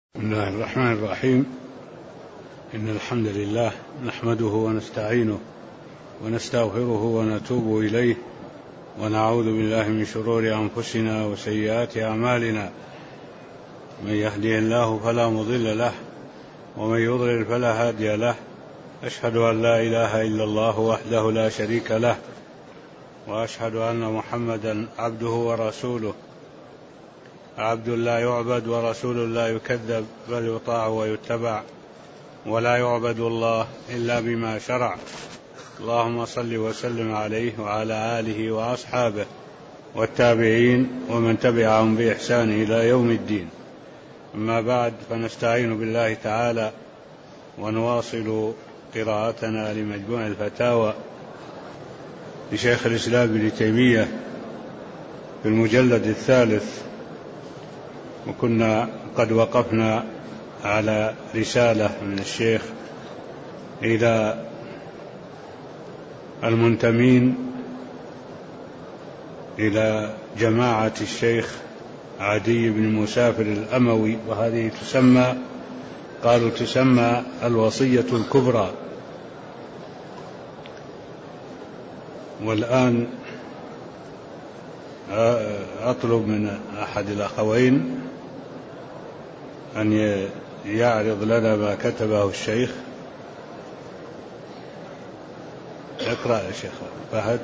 بسم الله الرحمن الرحيم. إن الحمد لله نحمده ونستعينه ونستغفره ونتوب إليه ونعوذ بالله من شرور أنفسنا وسيئات أعمالنا. من يهدي الله فلا مضل له ومن يضلل فلا هادي له. أشهد أن لا إله إلا الله وحده لا شريك له وأشهد أن محمدا عبده ورسوله، عبد لا يعبد ورسول لا يكذب، بل يطاع ويتبع، ولا يعبد الله إلا بما شرع. اللهم صل وسلم عليه وعلى آله وأصحابه والتابعين ومن تبعهم بإحسان إلى يوم الدين. أما بعد، فنستعين بالله تعالى ونواصل قراءتنا لمجموع الفتاوى لشيخ الإسلام ابن تيمية في المجلد الثالث، وكنا قد وقفنا على رسالة من الشيخ إلى المنتمين إلى جماعة الشيخ عدي بن مسافر الأموي، وهذه تسمى الوصية الكبرى. والآن أطلب من أحد الأخوين أن يعرض لنا ما كتبه الشيخ. اقرأ يا شيخ فهد.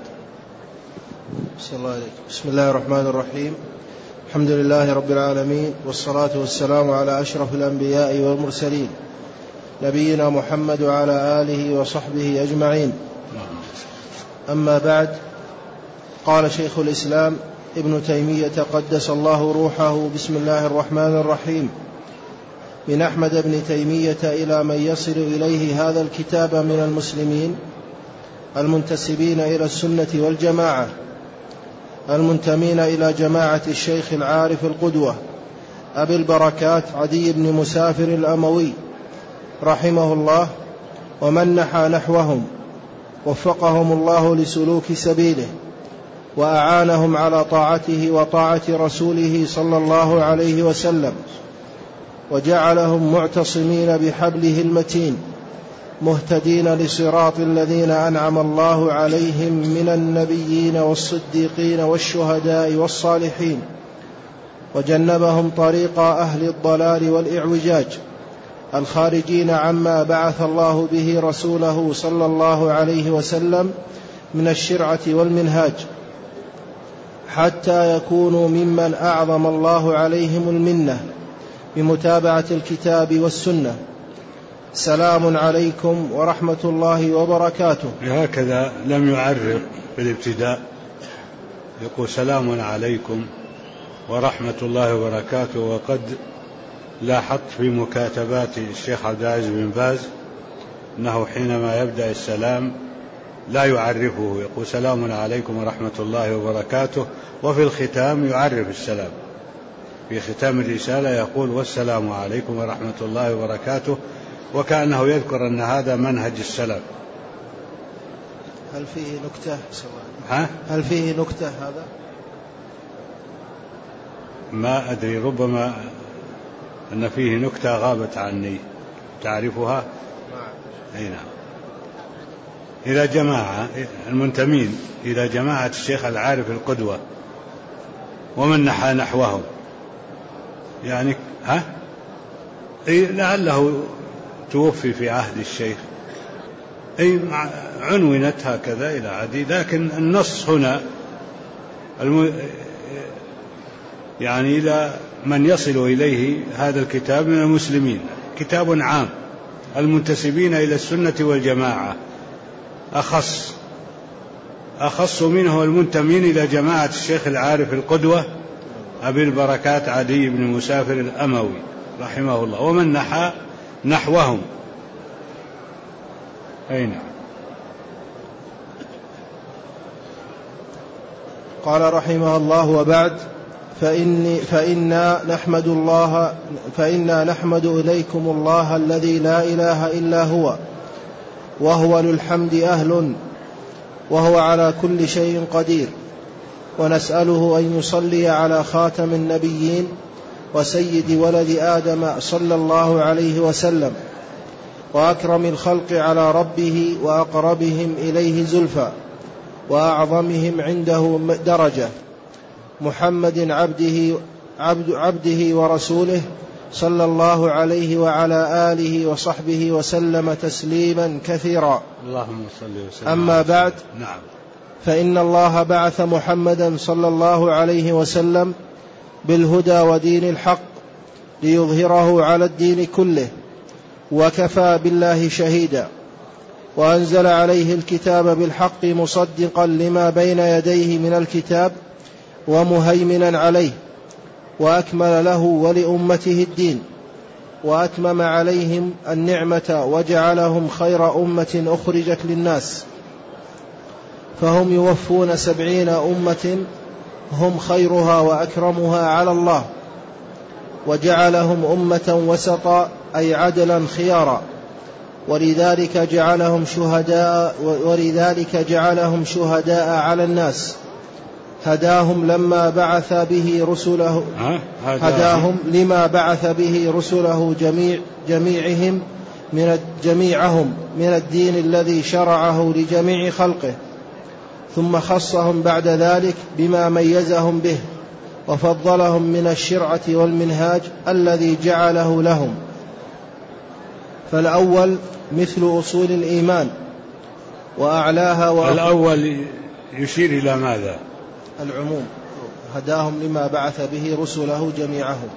بسم الله الرحمن الرحيم. الحمد لله رب العالمين، والصلاة والسلام على أشرف الأنبياء والمرسلين، نبينا محمد وعلى آله وصحبه أجمعين. أما بعد، قال شيخ الإسلام ابن تيمية قدس الله روحه: بسم الله الرحمن الرحيم. من أحمد بن تيمية إلى من يصل إليه هذا الكتاب من المسلمين المنتسبين إلى السنة والجماعة، المنتمين إلى جماعة الشيخ العارف القدوة أبي البركات عدي بن مسافر الأموي رحمه الله، ومن نحى نحوهم وفقهم الله لسلوك سبيله، وأعانهم على طاعته وطاعة رسوله صلى الله عليه وسلم، وجعلهم معتصمين بحبله المتين، مهتدين لصراط الذين أنعم الله عليهم من النبيين والصديقين والشهداء والصالحين، وجنبهم طريق أهل الضلال والإعوجاج الخارجين عما بعث الله به رسوله صلى الله عليه وسلم من الشرعة والمنهاج، حتى يكونوا ممن أعظم الله عليهم المنة بمتابعة الكتاب والسنة. سلام عليكم ورحمة الله وبركاته. هكذا لم يعرف في الابتداء، يقول سلام عليكم ورحمة الله وبركاته. وقد لاحظت في مكاتبات الشيخ عبد العزيز بن باز أنه حينما يبدأ السلام لا يعرفه، يقول سلام عليكم ورحمة الله وبركاته، وفي الختام يعرف السلام. في ختام الرسالة يقول والسلام عليكم ورحمة الله وبركاته، وكأنه يذكر أن هذا منهج السلف. هل فيه نكتة؟ هل فيه نكتة هذا؟ ما أدري، ربما أن فيه نكتة غابت عني، تعرفها؟ أي نعم. إلى جماعة المنتمين إلى جماعة الشيخ العارف القدوة ومن نحى نحوهم، يعني لعله توفي في عهد الشيخ، عنونت هكذا إلى عدي، لكن النص هنا يعني إلى من يصل إليه هذا الكتاب من المسلمين، كتاب عام، المنتسبين إلى السنة والجماعة أخص منه المنتمين إلى جماعة الشيخ العارف القدوة أبي البركات عدي بن مسافر الأموي رحمه الله، ومن نحى نحوهم. أين؟ قال رحمه الله: وبعد، فإنا نحمد إليكم الله الذي لا إله إلا هو، وهو للحمد أهل، وهو على كل شيء قدير، ونسأله أن يصلي على خاتم النبيين وسيد ولد آدم صلى الله عليه وسلم، وأكرم الخلق على ربه وأقربهم إليه زلفى وأعظمهم عنده درجة، محمد عبده ورسوله صلى الله عليه وعلى آله وصحبه وسلم تسليما كثيرا. اللهم صل وسلم. أما بعد، نعم. فإن الله بعث محمدا صلى الله عليه وسلم بالهدى ودين الحق ليظهره على الدين كله، وكفى بالله شهيدا، وأنزل عليه الكتاب بالحق مصدقا لما بين يديه من الكتاب ومهيمنا عليه، وأكمل له ولأمته الدين، وأتمم عليهم النعمة وجعلهم خير أمة أخرجت للناس، فهم يوفون 70 أمة هم خيرها وأكرمها على الله، وجعلهم أمة وسطا أي عدلا خيارا، ولذلك جعلهم شهداء على الناس، هداهم لما بعث به رسله جميعهم من الدين الذي شرعه لجميع خلقه، ثم خصهم بعد ذلك بما ميزهم به وفضلهم من الشرعة والمنهاج الذي جعله لهم. فالأول مثل أصول الإيمان وأعلاها الأول يشير إلى ماذا؟ العموم، هداهم لما بعث به رسله جميعهم.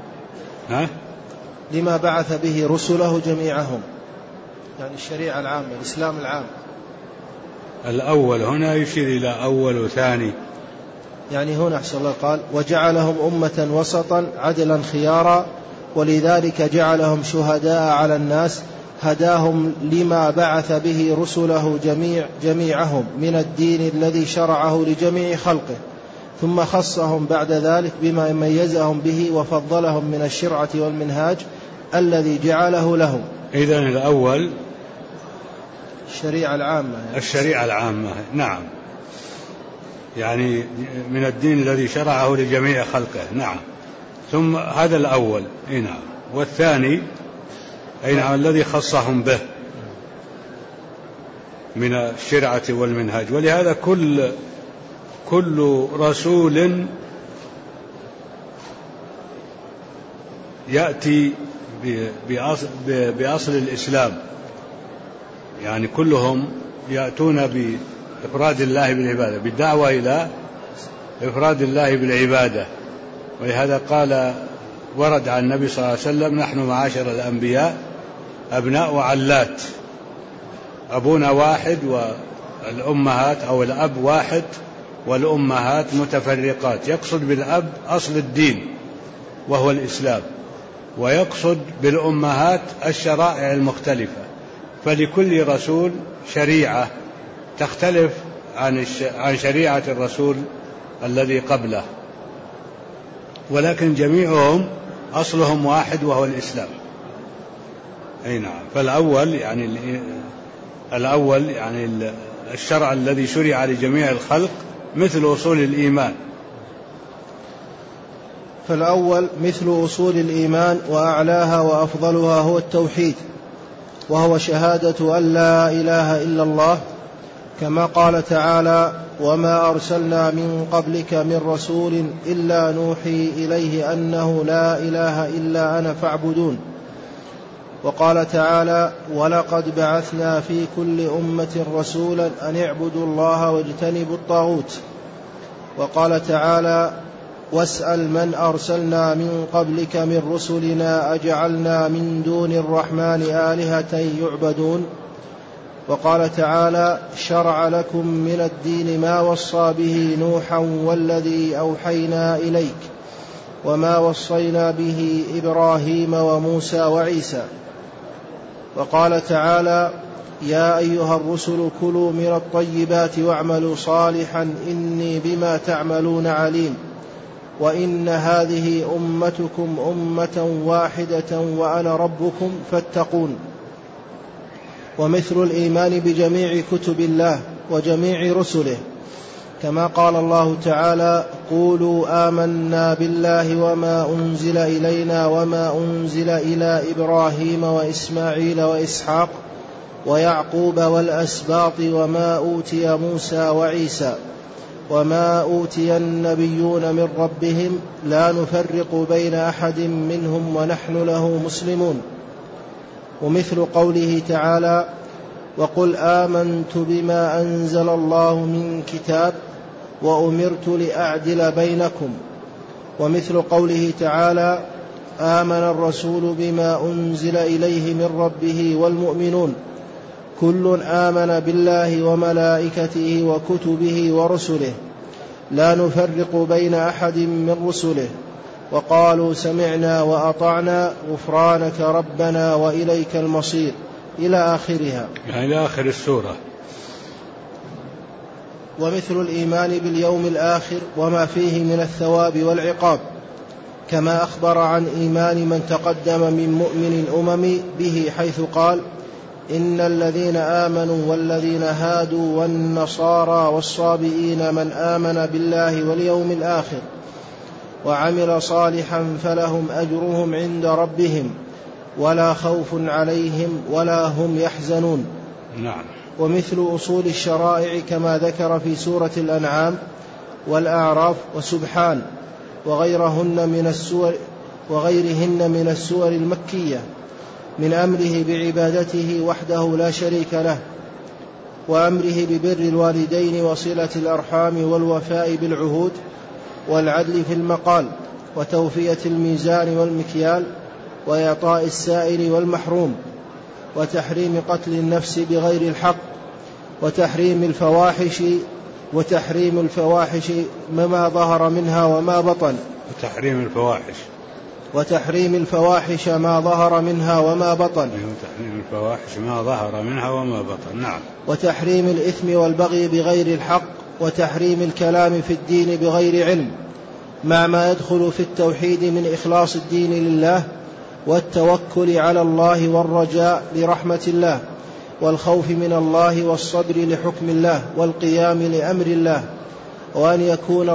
لما بعث به رسله جميعهم، يعني الشريعة العامة، الإسلام العام. الأول هنا يشير إلى أول وثاني، يعني هنا أحسن الله قال وجعلهم أمة وسطا عدلا خيارا، ولذلك جعلهم شهداء على الناس، هداهم لما بعث به رسله جميعهم من الدين الذي شرعه لجميع خلقه، ثم خصهم بعد ذلك بما ميزهم به وفضلهم من الشرعة والمنهاج الذي جعله لهم. إذن الأول الشريعة العامة. نعم، يعني من الدين الذي شرعه لجميع خلقه. نعم، ثم هذا الأول. نعم. والثاني نعم الذي خصهم به من الشرعة والمنهاج. ولهذا كل رسول يأتي بأصل الإسلام، يعني كلهم يأتون بإفراد الله بالعبادة، بالدعوة إلى إفراد الله بالعبادة. ولهذا قال ورد عن النبي صلى الله عليه وسلم: نحن معاشر الأنبياء أبناء علات، أبونا واحد والأمهات أو الأب واحد والأمهات متفرقات. يقصد بالأب أصل الدين وهو الإسلام، ويقصد بالأمهات الشرائع المختلفة، فلكل رسول شريعة تختلف عن شريعة الرسول الذي قبله، ولكن جميعهم أصلهم واحد وهو الإسلام. أي نعم. فالأول يعني الشرع الذي شرع لجميع الخلق مثل أصول الإيمان. فالأول مثل أصول الإيمان وأعلاها وأفضلها هو التوحيد، وهو شهادة أن لا إله إلا الله، كما قال تعالى: وما أرسلنا من قبلك من رسول إلا نوحي إليه أنه لا إله إلا أنا فاعبدون. وقال تعالى: ولقد بعثنا في كل أمة رسولا أن اعبدوا الله واجتنبوا الطاغوت. وقال تعالى: واسأل من أرسلنا من قبلك من رسلنا أجعلنا من دون الرحمن آلهة يعبدون. وقال تعالى: شرع لكم من الدين ما وصى به نوحا والذي أوحينا إليك وما وصينا به إبراهيم وموسى وعيسى. وقال تعالى: يا أيها الرسل كلوا من الطيبات واعملوا صالحا إني بما تعملون عليم وإن هذه أمتكم أمة واحدة وأنا ربكم فاتقون. ومثل الإيمان بجميع كتب الله وجميع رسله كما قال الله تعالى: قولوا آمنا بالله وما أنزل إلينا وما أنزل إلى إبراهيم وإسماعيل وإسحاق ويعقوب والأسباط وما أوتي موسى وعيسى وما أوتي النبيون من ربهم لا نفرق بين أحد منهم ونحن له مسلمون. ومثل قوله تعالى: وقل آمنت بما أنزل الله من كتاب وأمرت لأعدل بينكم. ومثل قوله تعالى: آمن الرسول بما أنزل إليه من ربه والمؤمنون كل آمن بالله وملائكته وكتبه ورسله لا نفرق بين أحد من رسله وقالوا سمعنا وأطعنا غفرانك ربنا وإليك المصير، إلى آخرها، إلى آخر السورة. ومثل الإيمان باليوم الآخر وما فيه من الثواب والعقاب، كما أخبر عن إيمان من تقدم من مؤمن به، حيث قال: إن الذين آمنوا والذين هادوا والنصارى والصابئين من آمن بالله واليوم الآخر وعمل صالحا فلهم أجرهم عند ربهم ولا خوف عليهم ولا هم يحزنون. نعم. ومثل أصول الشرائع كما ذكر في سورة الأنعام والأعراف وسبحان وغيرهن من السور المكية، من أمره بعبادته وحده لا شريك له، وأمره ببر الوالدين وصلة الأرحام والوفاء بالعهود والعدل في المقال وتوفية الميزان والمكيال وإعطاء السائل والمحروم، وتحريم قتل النفس بغير الحق، وتحريم الفواحش مما ظهر منها وما بطن، وتحريم الفواحش ما ظهر منها وما بطن، نعم. وتحريم الإثم والبغي بغير الحق، وتحريم الكلام في الدين بغير علم، مع ما يدخل في التوحيد من إخلاص الدين لله والتوكل على الله والرجاء لرحمة الله والخوف من الله والصبر لحكم الله والقيام لأمر الله، وأن يكون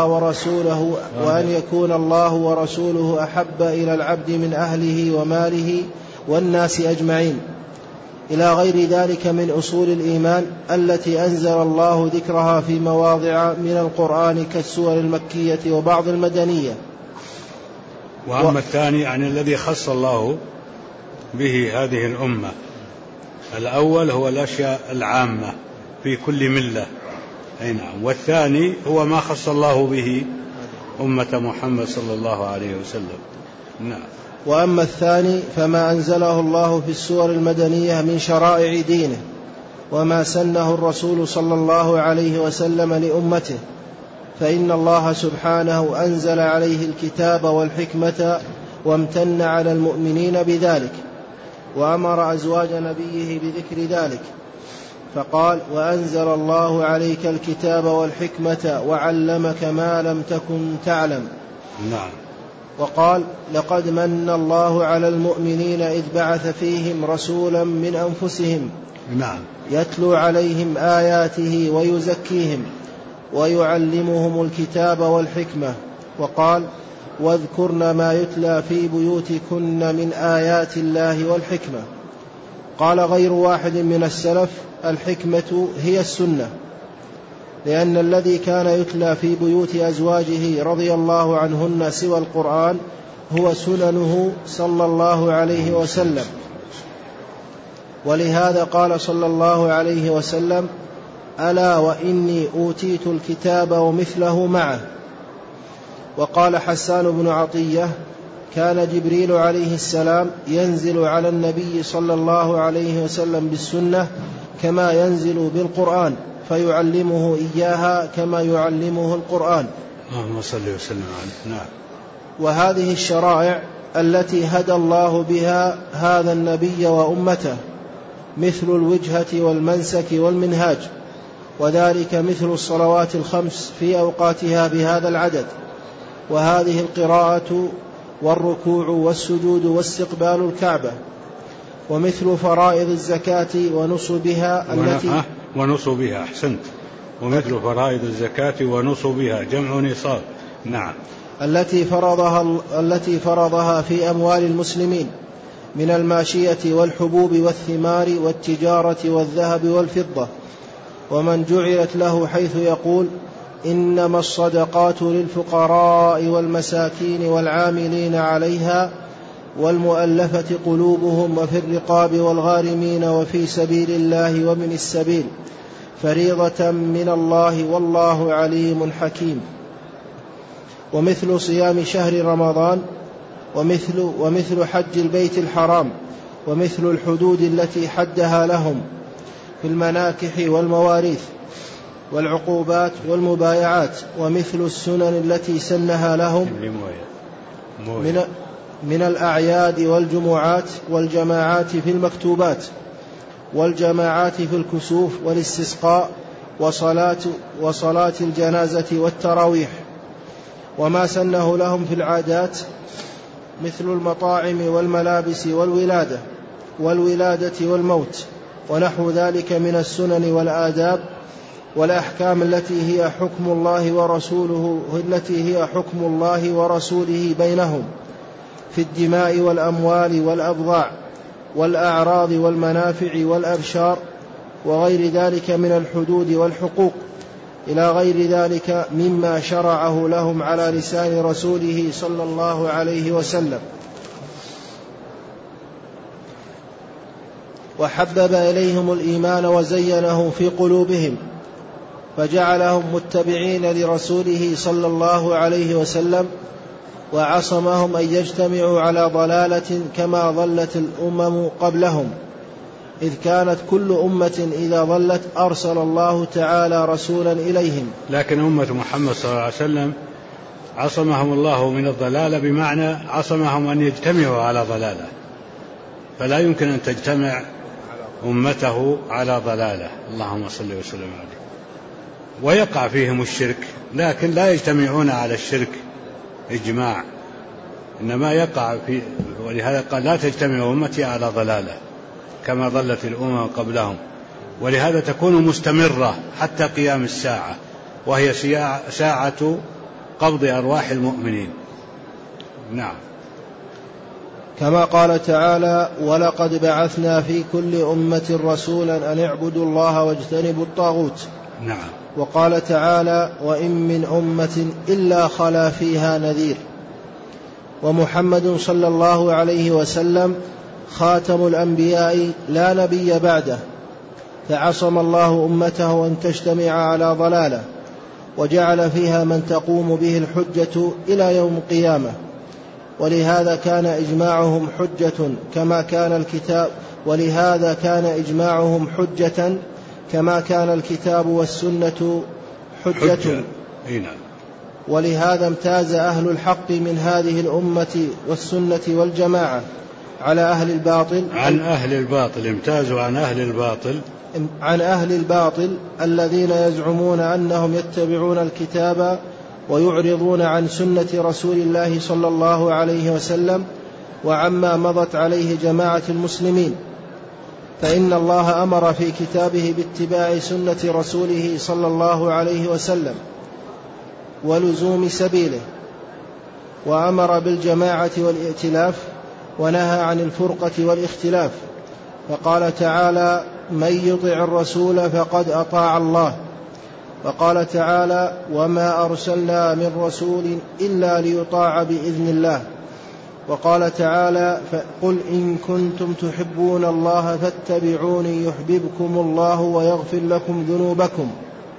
الله ورسوله أحب إلى العبد من أهله وماله والناس أجمعين، إلى غير ذلك من أصول الإيمان التي أنزل الله ذكرها في مواضع من القرآن كالسور المكية وبعض المدنية. وأما الثاني يعني الذي خص الله به هذه الأمة، الأول هو الأشياء العامة في كل ملة، نعم. والثاني هو ما خص الله به أمة محمد صلى الله عليه وسلم، نعم. وأما الثاني فما أنزله الله في السور المدنية من شرائع دينه وما سنه الرسول صلى الله عليه وسلم لأمته، فإن الله سبحانه أنزل عليه الكتاب والحكمة وامتن على المؤمنين بذلك، وأمر أزواج نبيه بذكر ذلك فقال: وأنزل الله عليك الكتاب والحكمة وعلمك ما لم تكن تعلم. نعم. وقال: لقد من الله على المؤمنين إذ بعث فيهم رسولا من أنفسهم، نعم، يتلو عليهم آياته ويزكيهم ويعلمهم الكتاب والحكمة. وقال: واذكرن ما يتلى في بيوتكن من آيات الله والحكمة. قال غير واحد من السلف: الحكمة هي السنة، لأن الذي كان يتلى في بيوت أزواجه رضي الله عنهن سوى القرآن هو سننه صلى الله عليه وسلم، ولهذا قال صلى الله عليه وسلم: ألا وإني أوتيت الكتاب ومثله معه. وقال حسان بن عطية: كان جبريل عليه السلام ينزل على النبي صلى الله عليه وسلم بالسنة كما ينزل بالقرآن، فيعلمه إياها كما يعلمه القرآن. اللهم صل وسلم عليه. نعم. وهذه الشرائع التي هدى الله بها هذا النبي وأمته مثل الوجهة والمنسك والمنهاج، وذلك مثل الصلوات الخمس في أوقاتها بهذا العدد، وهذه القراءة والركوع والسجود واستقبال الكعبة، ومثل فرائض الزكاة ونصبها أحسنت. ومثل فرائض الزكاة ونصبها جمع نصاب. نعم. التي فرضها في أموال المسلمين من الماشية والحبوب والثمار والتجارة والذهب والفضة، ومن جعلت له حيث يقول إنما الصدقات للفقراء والمساكين والعاملين عليها والمؤلفة قلوبهم وفي الرقاب والغارمين وفي سبيل الله ومن السبيل فريضة من الله والله عليم حكيم. ومثل صيام شهر رمضان ومثل حج البيت الحرام ومثل الحدود التي حدها لهم في المناكح والمواريث والعقوبات والمبايعات، ومثل السنن التي سنها لهم من الأعياد والجمعات والجماعات في المكتوبات والجماعات في الكسوف والاستسقاء وصلاة الجنازة والتراويح، وما سنه لهم في العادات مثل المطاعم والملابس والولادة والموت ونحو ذلك من السنن والآداب والأحكام التي هي حكم الله ورسوله بينهم في الدماء والأموال والأبضاع والأعراض والمنافع والأبشار وغير ذلك من الحدود والحقوق إلى غير ذلك مما شرعه لهم على لسان رسوله صلى الله عليه وسلم. وحبب إليهم الإيمان وزينه في قلوبهم فجعلهم متبعين لرسوله صلى الله عليه وسلم، وعصمهم أن يجتمعوا على ضلالة كما ضلت الأمم قبلهم، إذ كانت كل أمة إذا ضلت أرسل الله تعالى رسولا إليهم. لكن أمة محمد صلى الله عليه وسلم عصمهم الله من الضلالة، بمعنى عصمهم أن يجتمعوا على ضلالة، فلا يمكن أن تجتمع أمته على ضلالة. اللهم صل وسلم عليه. ويقع فيهم الشرك لكن لا يجتمعون على الشرك إجماع، إنما يقع في، ولهذا قال لا تجتمع أمتي على ضلالة كما ضلت الأمم قبلهم، ولهذا تكون مستمرة حتى قيام الساعة، وهي ساعة قبض أرواح المؤمنين. نعم. كما قال تعالى ولقد بعثنا في كل أمة رسولا أن اعبدوا الله واجتنبوا الطاغوت. نعم. وقال تعالى وإن من أمة إلا خلا فيها نذير. ومحمد صلى الله عليه وسلم خاتم الأنبياء لا نبي بعده، فعصم الله أمته أن تجتمع على ضلالة، وجعل فيها من تقوم به الحجة إلى يوم القيامة، ولهذا كان إجماعهم حجة كما كان الكتاب، ولهذا كان إجماعهم حجة كما كان الكتاب والسنة حجة. ولهذا امتاز أهل الحق من هذه الأمة والسنة والجماعة على أهل الباطل، امتازوا عن أهل الباطل الذين يزعمون أنهم يتبعون الكتاب ويعرضون عن سنة رسول الله صلى الله عليه وسلم وعما مضت عليه جماعة المسلمين. فإن الله أمر في كتابه باتباع سنة رسوله صلى الله عليه وسلم ولزوم سبيله، وأمر بالجماعة والائتلاف، ونهى عن الفرقة والاختلاف، فقال تعالى من يطع الرسول فقد أطاع الله. وقال تعالى وما أرسلنا من رسول إلا ليطاع بإذن الله. وقال تعالى قل إن كنتم تحبون الله فاتبعوني يحببكم الله ويغفر لكم ذنوبكم.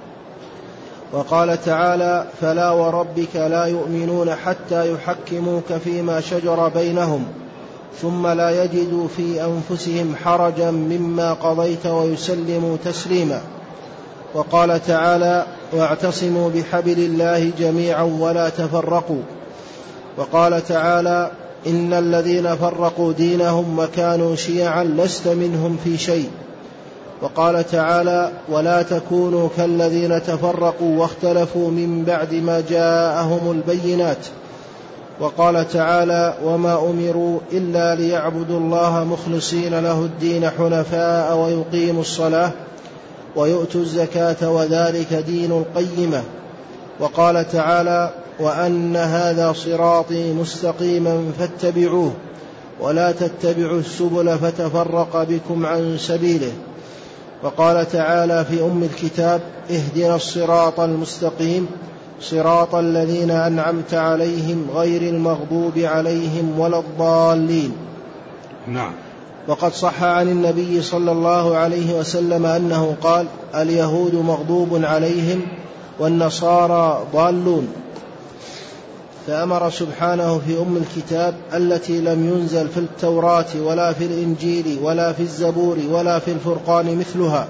وقال تعالى فلا وربك لا يؤمنون حتى يحكموك فيما شجر بينهم ثم لا يجدوا في أنفسهم حرجا مما قضيت ويسلموا تسليما. وقال تعالى واعتصموا بحبل الله جميعا ولا تفرقوا. وقال تعالى إن الذين فرقوا دينهم وكانوا شيعا لست منهم في شيء. وقال تعالى ولا تكونوا كالذين تفرقوا واختلفوا من بعد ما جاءهم البينات. وقال تعالى وما أمروا إلا ليعبدوا الله مخلصين له الدين حنفاء ويقيموا الصلاة ويؤتوا الزكاة وذلك دين القيمة. وقال تعالى: وأن هذا صراطي مستقيما فاتبعوه ولا تتبعوا السبل فتفرق بكم عن سبيله. وقال تعالى في أم الكتاب: اهدنا الصراط المستقيم صراط الذين أنعمت عليهم غير المغضوب عليهم ولا الضالين. نعم. وقد صح عن النبي صلى الله عليه وسلم أنه قال: اليهود مغضوب عليهم والنصارى ضالون. فأمر سبحانه في أم الكتاب التي لم ينزل في التوراة ولا في الإنجيل ولا في الزبور ولا في الفرقان مثلها،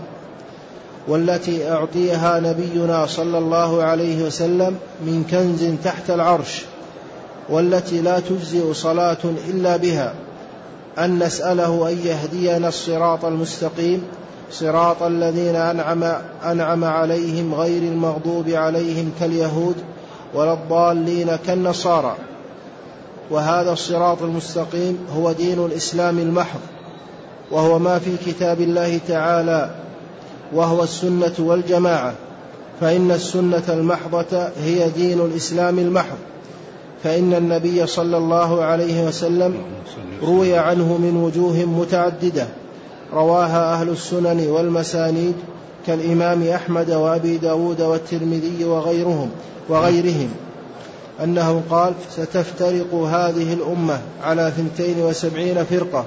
والتي أعطيها نبينا صلى الله عليه وسلم من كنز تحت العرش، والتي لا تجزئ صلاة إلا بها، أن نسأله أن يهدينا الصراط المستقيم صراط الذين أنعم عليهم غير المغضوب عليهم كاليهود ولا الضالين كالنصارى. وهذا الصراط المستقيم هو دين الإسلام المحض، وهو ما في كتاب الله تعالى، وهو السنة والجماعة. فإن السنة المحضة هي دين الإسلام المحض، فإن النبي صلى الله عليه وسلم روي عنه من وجوه متعددة رواها أهل السنن والمسانيد كالإمام أحمد وأبي داود والترمذي وغيرهم أنه قال: ستفترق هذه الأمة على 72 فرقة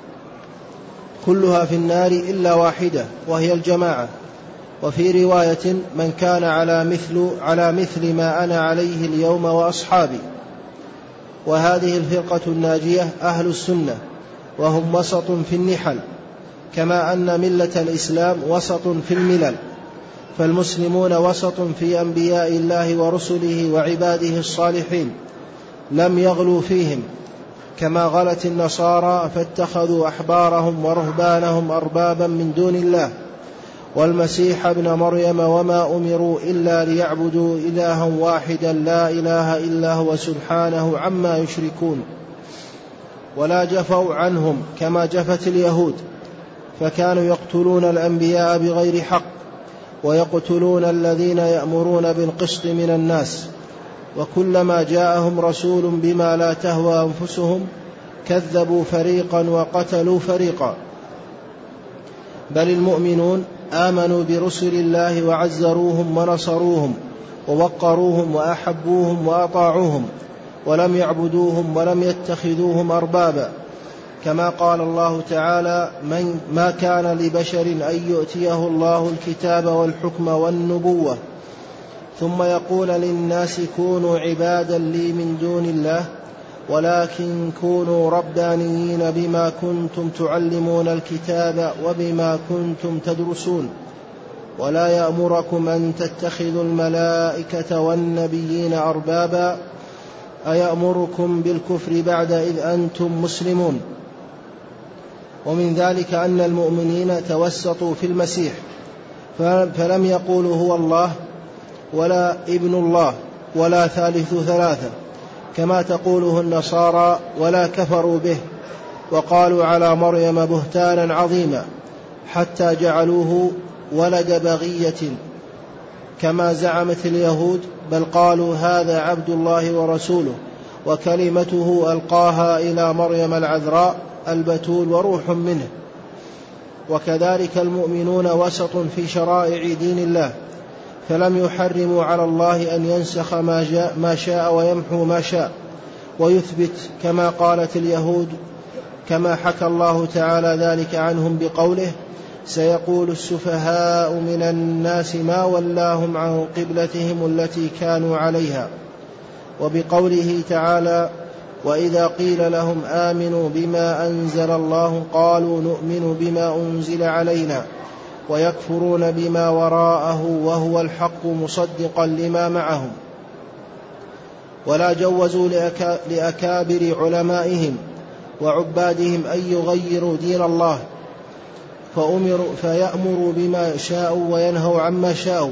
كلها في النار إلا واحدة وهي الجماعة. وفي رواية: من كان على مثل ما أنا عليه اليوم وأصحابي. وهذه الفرقة الناجية أهل السنة، وهم وسط في النحل، كما أن ملة الإسلام وسط في الملل. فالمسلمون وسط في أنبياء الله ورسله وعباده الصالحين، لم يغلوا فيهم كما غلت النصارى فاتخذوا أحبارهم ورهبانهم أربابا من دون الله والمسيح ابن مريم وما أمروا إلا ليعبدوا إلها واحدا لا إله إلا هو سبحانه عما يشركون. ولا جفوا عنهم كما جفت اليهود، فكانوا يقتلون الأنبياء بغير حق، ويقتلون الذين يأمرون بالقسط من الناس، وكلما جاءهم رسول بما لا تهوى أنفسهم كذبوا فريقا وقتلوا فريقا. بل المؤمنون آمنوا برسل الله وعزروهم ونصروهم ووقروهم وأحبوهم وأطاعوهم، ولم يعبدوهم ولم يتخذوهم أربابا، كما قال الله تعالى: ما كان لبشر أن يؤتيه الله الكتاب والحكم والنبوة ثم يقول للناس كونوا عبادا لي من دون الله ولكن كونوا ربانيين بما كنتم تعلمون الكتاب وبما كنتم تدرسون ولا يأمركم أن تتخذوا الملائكة والنبيين أربابا أيأمركم بالكفر بعد إذ أنتم مسلمون. ومن ذلك أن المؤمنين توسطوا في المسيح، فلم يقولوا هو الله ولا ابن الله ولا ثالث ثلاثة كما تقوله النصارى، ولا كفروا به وقالوا على مريم بهتانا عظيما حتى جعلوه ولد بغية كما زعمت اليهود، بل قالوا هذا عبد الله ورسوله وكلمته ألقاها إلى مريم العذراء البتول وروح منه. وكذلك المؤمنون وسط في شرائع دين الله، فلم يحرموا على الله أن ينسخ ما شاء ويمحو ما شاء ويثبت كما قالت اليهود، كما حكى الله تعالى ذلك عنهم بقوله: سيقول السفهاء من الناس ما ولاهم عن قبلتهم التي كانوا عليها. وبقوله تعالى: وإذا قيل لهم آمنوا بما أنزل الله قالوا نؤمن بما أنزل علينا ويكفرون بما وراءه وهو الحق مصدقا لما معهم. ولا جوزوا لأكابر علمائهم وعبادهم أن يغيروا دين الله، فيأمروا بما شاءوا وينهوا عما شاءوا،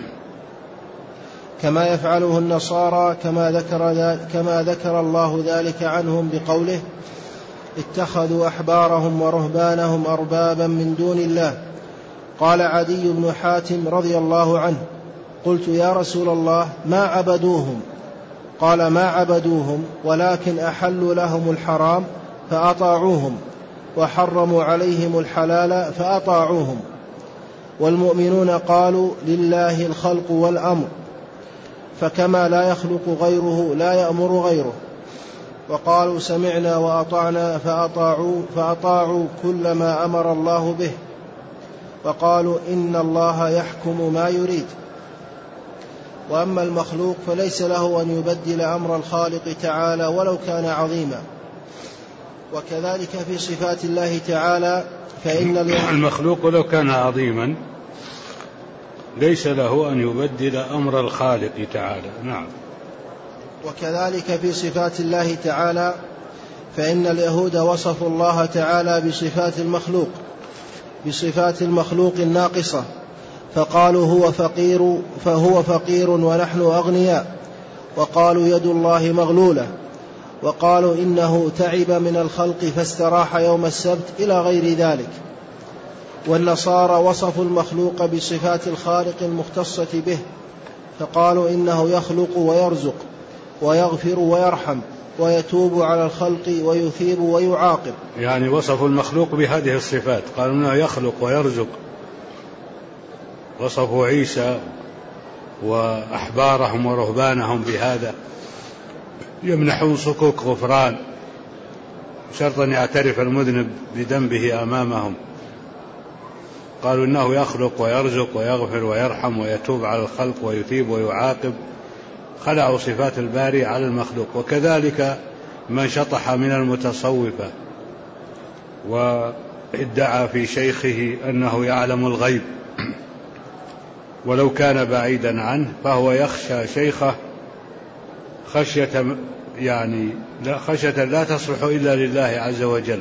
كما يفعله النصارى كما ذكر الله ذلك عنهم بقوله: اتخذوا أحبارهم ورهبانهم أربابا من دون الله قال عدي بن حاتم رضي الله عنه: قلت يا رسول الله ما عبدوهم؟ قال: ما عبدوهم، ولكن أحلوا لهم الحرام فأطاعوهم، وحرموا عليهم الحلال فأطاعوهم. والمؤمنون قالوا: لله الخلق والأمر، فكما لا يخلق غيره لا يأمر غيره. وقالوا: سمعنا وأطعنا فأطاعوا كل ما أمر الله به. وقالوا: إن الله يحكم ما يريد. وأما المخلوق فليس له أن يبدل أمر الخالق تعالى ولو كان عظيما. وكذلك في صفات الله تعالى، فإن المخلوق لو كان عظيما ليس له أن يبدل أمر الخالق تعالى. نعم. وكذلك في صفات الله تعالى، فإن اليهود وصفوا الله تعالى بصفات المخلوق الناقصة، فقالوا فهو فقير ونحن أغنياء، وقالوا يد الله مغلولة، وقالوا إنه تعب من الخلق فاستراح يوم السبت، إلى غير ذلك. والنصارى وصفوا المخلوق بصفات الخالق المختصة به، فقالوا إنه يخلق ويرزق ويغفر ويرحم ويتوب على الخلق ويثيب ويعاقب. يعني وصفوا المخلوق بهذه الصفات، قالوا إنه يخلق ويرزق. وصفوا عيسى وأحبارهم ورهبانهم بهذا، يمنحون صكوك غفران شرط أن يعترف المذنب بذنبه أمامهم. قالوا إنه يخلق ويرزق ويغفر ويرحم ويتوب على الخلق ويثيب ويعاقب. خلعوا صفات الباري على المخلوق. وكذلك من شطح من المتصوفة وادعى في شيخه أنه يعلم الغيب ولو كان بعيدا عنه، فهو يخشى شيخه خشية لا تصلح إلا لله عز وجل.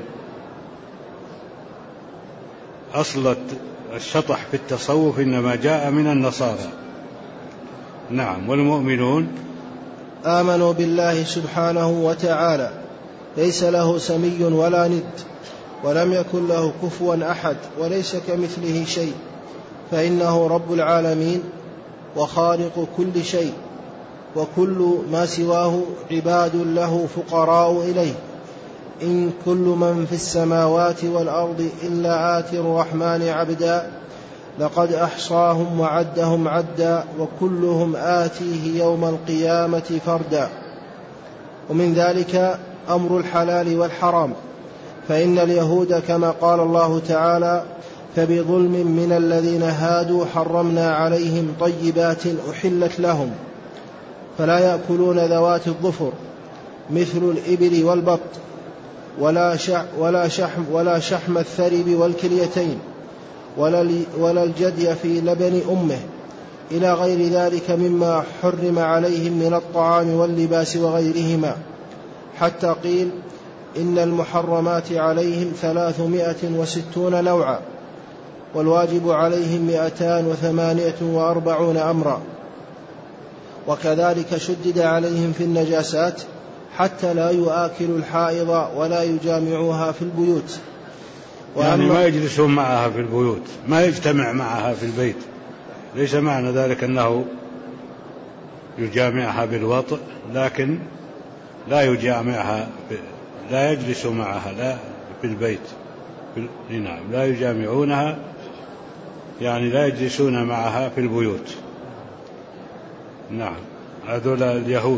أصل الشطح في التصوف إنما جاء من النصارى. نعم. والمؤمنون آمنوا بالله سبحانه وتعالى، ليس له سمي ولا ند، ولم يكن له كفوا أحد، وليس كمثله شيء، فإنه رب العالمين وخالق كل شيء، وكل ما سواه عباد له فقراء إليه. إن كل من في السماوات والأرض إلا آتي الرحمن عبدا، لقد أحصاهم وعدهم عدا، وكلهم آتيه يوم القيامة فردا. ومن ذلك أمر الحلال والحرام، فإن اليهود كما قال الله تعالى: فبظلم من الذين هادوا حرمنا عليهم طيبات أحلت لهم، فلا يأكلون ذوات الظفر مثل الإبل والبط، ولا شحم الثرب والكليتين، ولا الجدي في لبن أمه، إلى غير ذلك مما حرم عليهم من الطعام واللباس وغيرهما، حتى قيل إن المحرمات عليهم 360 نوعا، والواجب عليهم 248 أمرا. وكذلك شدد عليهم في النجاسات حتى لا يؤكلوا الحائض ولا يجامعوها في البيوت. يعني ما يجلسون معها في البيوت، ما يجتمع معها في البيت. ليس معنى ذلك أنه يجامعها بالوطء، لكن لا يجامعها، لا يجلس معها لا في البيت. نعم. لا يجامعونها يعني لا يجلسون معها في البيوت. نعم. هذول اليهود.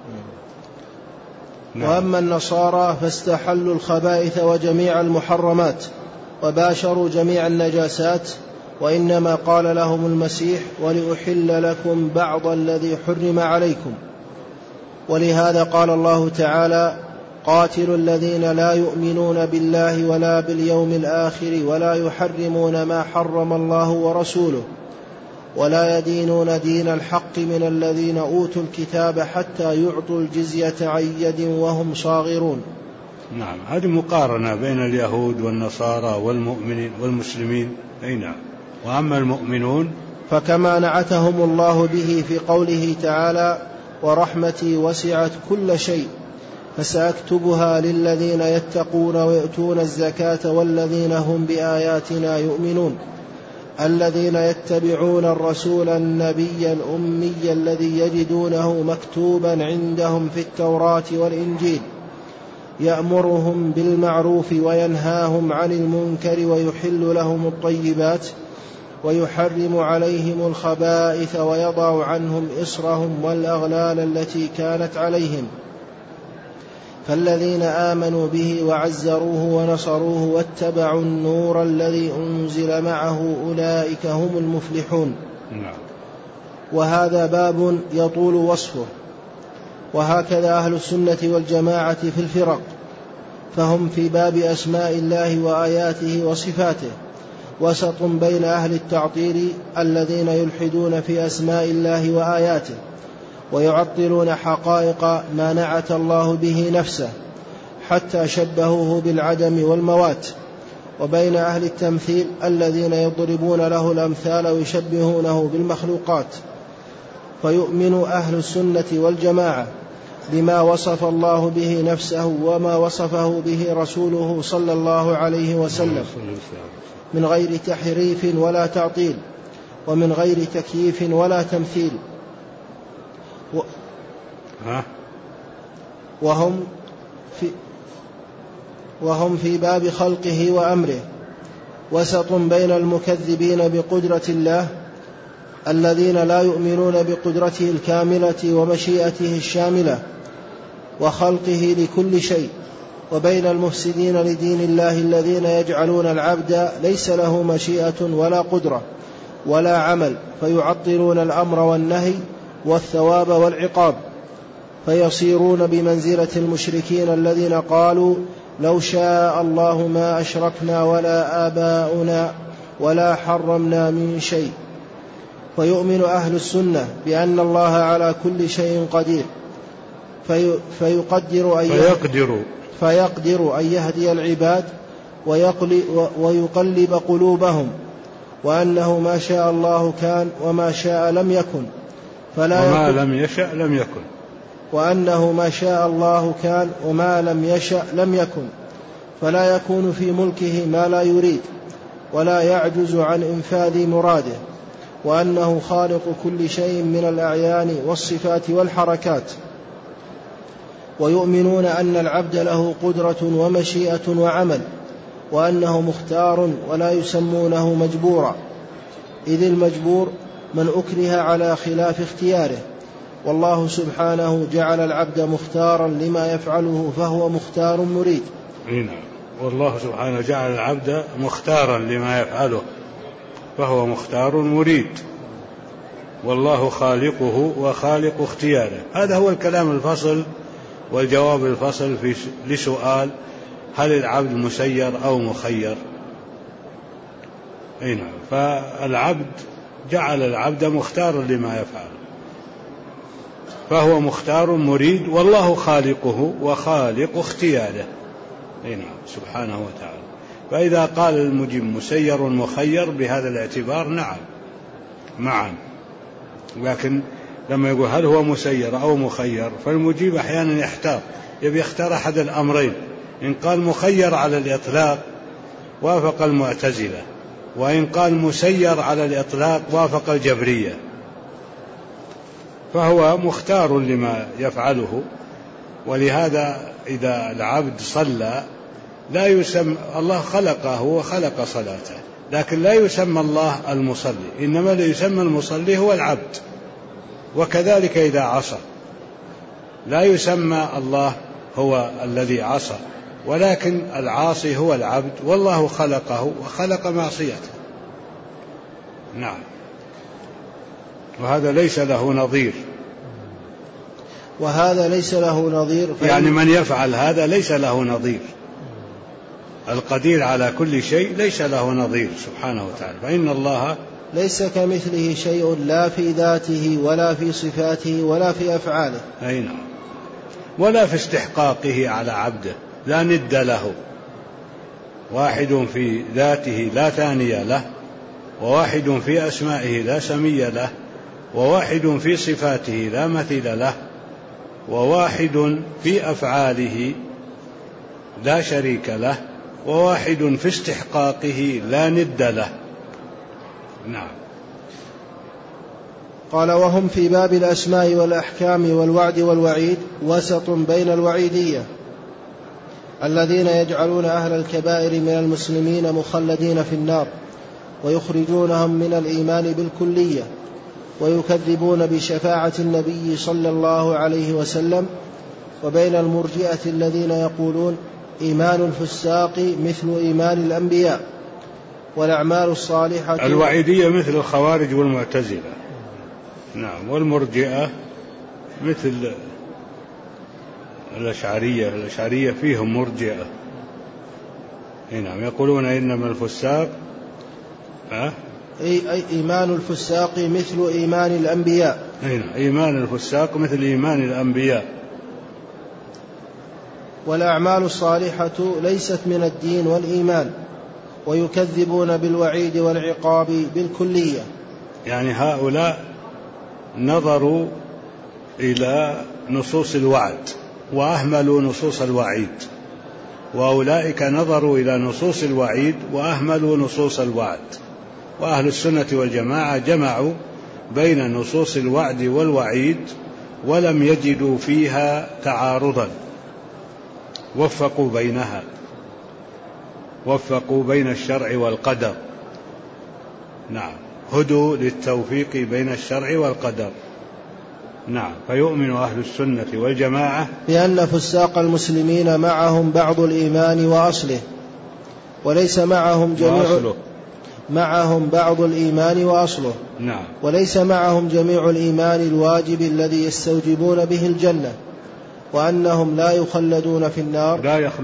نعم. وأما النصارى فاستحلوا الخبائث وجميع المحرمات، وباشروا جميع النجاسات، وإنما قال لهم المسيح: ولأحل لكم بعض الذي حرم عليكم. ولهذا قال الله تعالى: قاتلوا الذين لا يؤمنون بالله ولا باليوم الآخر ولا يحرمون ما حرم الله ورسوله ولا يدينون دين الحق من الذين أوتوا الكتاب حتى يعطوا الجزية عن يد وهم صاغرون. نعم. هذه مقارنة بين اليهود والنصارى والمؤمنين والمسلمين. أي نعم. وأما المؤمنون فكما نعتهم الله به في قوله تعالى: ورحمتي وسعت كل شيء فسأكتبها للذين يتقون ويؤتون الزكاة والذين هم بآياتنا يؤمنون. الذين يتبعون الرسول النبي الأمي الذي يجدونه مكتوبا عندهم في التوراة والإنجيل يأمرهم بالمعروف وينهاهم عن المنكر ويحل لهم الطيبات ويحرم عليهم الخبائث ويضع عنهم إصرهم والأغلال التي كانت عليهم. فالذين آمنوا به وعزروه ونصروه واتبعوا النور الذي أنزل معه أولئك هم المفلحون. وهذا باب يطول وصفه. وهكذا أهل السنة والجماعة في الفرق، فهم في باب أسماء الله وآياته وصفاته وسط بين أهل التعطيل الذين يلحدون في أسماء الله وآياته ويعطلون حقائق ما نعت الله به نفسه حتى شبهوه بالعدم والموات، وبين أهل التمثيل الذين يضربون له الأمثال ويشبهونه بالمخلوقات. فيؤمن أهل السنة والجماعة بما وصف الله به نفسه وما وصفه به رسوله صلى الله عليه وسلم من غير تحريف ولا تعطيل ومن غير تكييف ولا تمثيل. وهم في باب خلقه وأمره وسط بين المكذبين بقدرة الله الذين لا يؤمنون بقدرته الكاملة ومشيئته الشاملة وخلقه لكل شيء، وبين المفسدين لدين الله الذين يجعلون العبد ليس له مشيئة ولا قدرة ولا عمل، فيعطلون الأمر والنهي والثواب والعقاب، فيصيرون بمنزلة المشركين الذين قالوا لو شاء الله ما أشركنا ولا آباؤنا ولا حرمنا من شيء. فيؤمن أهل السنة بأن الله على كل شيء قدير فيقدر أن يهدي العباد ويقلب قلوبهم، وأنه ما شاء الله كان وما شاء لم يكن وما لم يشأ لم يكن، وأنه ما شاء الله كان وما لم يشأ لم يكن، فلا يكون في ملكه ما لا يريد ولا يعجز عن إنفاذ مراده، وأنه خالق كل شيء من الأعيان والصفات والحركات. ويؤمنون أن العبد له قدرة ومشيئة وعمل، وأنه مختار ولا يسمونه مجبورا، إذ المجبور من أكره على خلاف اختياره، والله سبحانه جعل العبد مختارا لما يفعله فهو مختار مريد. والله سبحانه جعل العبد مختارا لما يفعله فهو مختار مريد، والله خالقه وخالق اختياره. هذا هو الكلام الفصل والجواب الفصل لسؤال هل العبد مسير أو مخير. فالعبد جعل العبد مختارا لما يفعل فهو مختار مريد، والله خالقه وخالق اختياره سبحانه وتعالى. فإذا قال المجيب مسير مخير بهذا الاعتبار نعم معا، لكن لما يقول هل هو مسير أو مخير فالمجيب أحيانا يحتار، يبي يختار أحد الأمرين. إن قال مخير على الإطلاق وافق المعتزلة، وإن قال مسير على الإطلاق وافق الجبرية، فهو مختار لما يفعله. ولهذا إذا العبد صلى لا يسمى الله خلقه وخلق صلاته، لكن لا يسمى الله المصلي، إنما لا يسمى المصلي هو العبد. وكذلك إذا عصى لا يسمى الله هو الذي عصى، ولكن العاصي هو العبد، والله خلقه وخلق معصيته. نعم، وهذا ليس له نظير. وهذا ليس له نظير، يعني من يفعل هذا ليس له نظير. القدير على كل شيء ليس له نظير سبحانه وتعالى، فإن الله ليس كمثله شيء لا في ذاته ولا في صفاته ولا في أفعاله. نعم، ولا في استحقاقه على عبده، لا ند له، واحد في ذاته لا ثاني له، وواحد في أسمائه لا سمي له، وواحد في صفاته لا مثيل له، وواحد في أفعاله لا شريك له، وواحد في استحقاقه لا ند له. نعم. قال: وهم في باب الأسماء والأحكام والوعد والوعيد وسط بين الوعيدية الذين يجعلون أهل الكبائر من المسلمين مخلدين في النار ويخرجونهم من الإيمان بالكلية ويكذبون بشفاعة النبي صلى الله عليه وسلم، وبين المرجئة الذين يقولون إيمان الفساق مثل إيمان الأنبياء والأعمال الصالحة. الوعيدية مثل الخوارج والمعتزلة، نعم، والمرجئة مثل الأشعرية فيهم مرجئة، نعم، يقولون إنما الفساق أي إيمان الفساق مثل إيمان الأنبياء. إيمان الفساق مثل إيمان الأنبياء. والأعمال الصالحة ليست من الدين والإيمان، ويكذبون بالوعيد والعقاب بالكلية. يعني هؤلاء نظروا إلى نصوص الوعد وأهملوا نصوص الوعيد، وأولئك نظروا إلى نصوص الوعيد وأهملوا نصوص الوعد. وأهل السنة والجماعة جمعوا بين نصوص الوعد والوعيد ولم يجدوا فيها تعارضا، وفقوا بينها، وفقوا بين الشرع والقدر، نعم، هدوا للتوفيق بين الشرع والقدر، نعم. فيؤمن أهل السنة والجماعة بأن فساق المسلمين معهم بعض الإيمان وأصله، وليس معهم بعض الإيمان وأصله، نعم، وليس معهم جميع الإيمان الواجب الذي يستوجبون به الجنة، وأنهم لا يخلدون في النار،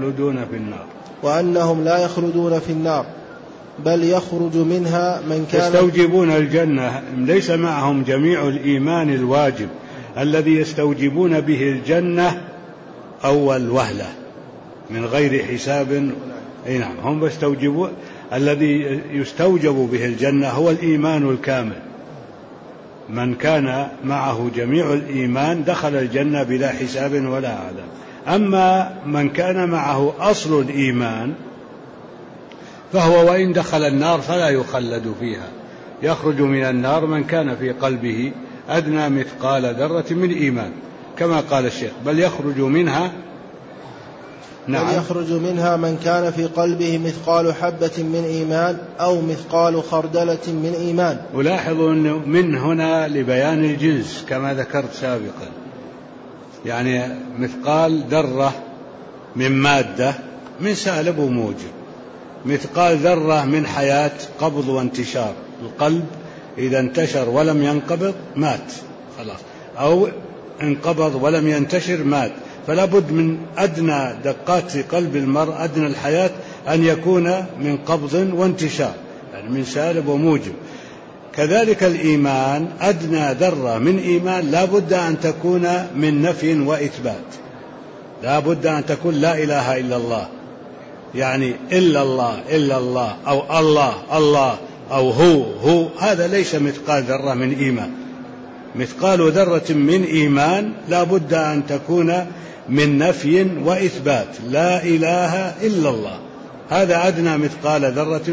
وأنهم لا يخلدون في النار، بل يخرج منها من كان يستوجبون الجنة. ليس معهم جميع الإيمان الواجب الذي يستوجبون به الجنة أول وهلة من غير حساب، نعم، هم يستوجبون الذي يستوجب به الجنة هو الإيمان الكامل. من كان معه جميع الإيمان دخل الجنة بلا حساب ولا عذاب. أما من كان معه أصل الإيمان فهو وإن دخل النار فلا يخلد فيها، يخرج من النار من كان في قلبه أدنى مثقال ذرة من إيمان، كما قال الشيخ، بل يخرج منها، نعم، بل يخرج منها من كان في قلبه مثقال حبة من إيمان أو مثقال خردلة من إيمان. ولاحظوا أنه من هنا لبيان الجنس كما ذكرت سابقا، يعني مثقال ذرة من مادة من سالب وموجب، مثقال ذرة من حياة قبض وانتشار، القلب إذا انتشر ولم ينقبض مات خلاص، أو انقبض ولم ينتشر مات. فلا بد من أدنى دقات في قلب المرء، أدنى الحياة، أن يكون من قبض وانتشار، يعني من سالب وموجب. كذلك الإيمان أدنى ذرة من إيمان لا بد أن تكون من نفي وإثبات، لا بد أن تكون لا إله إلا الله، يعني إلا الله أو الله أو هو، هذا ليس مثقال ذرة من إيمان. مثقال ذرة من إيمان لا بد أن تكون من نفي وإثبات، لا إله إلا الله، هذا أدنى مثقال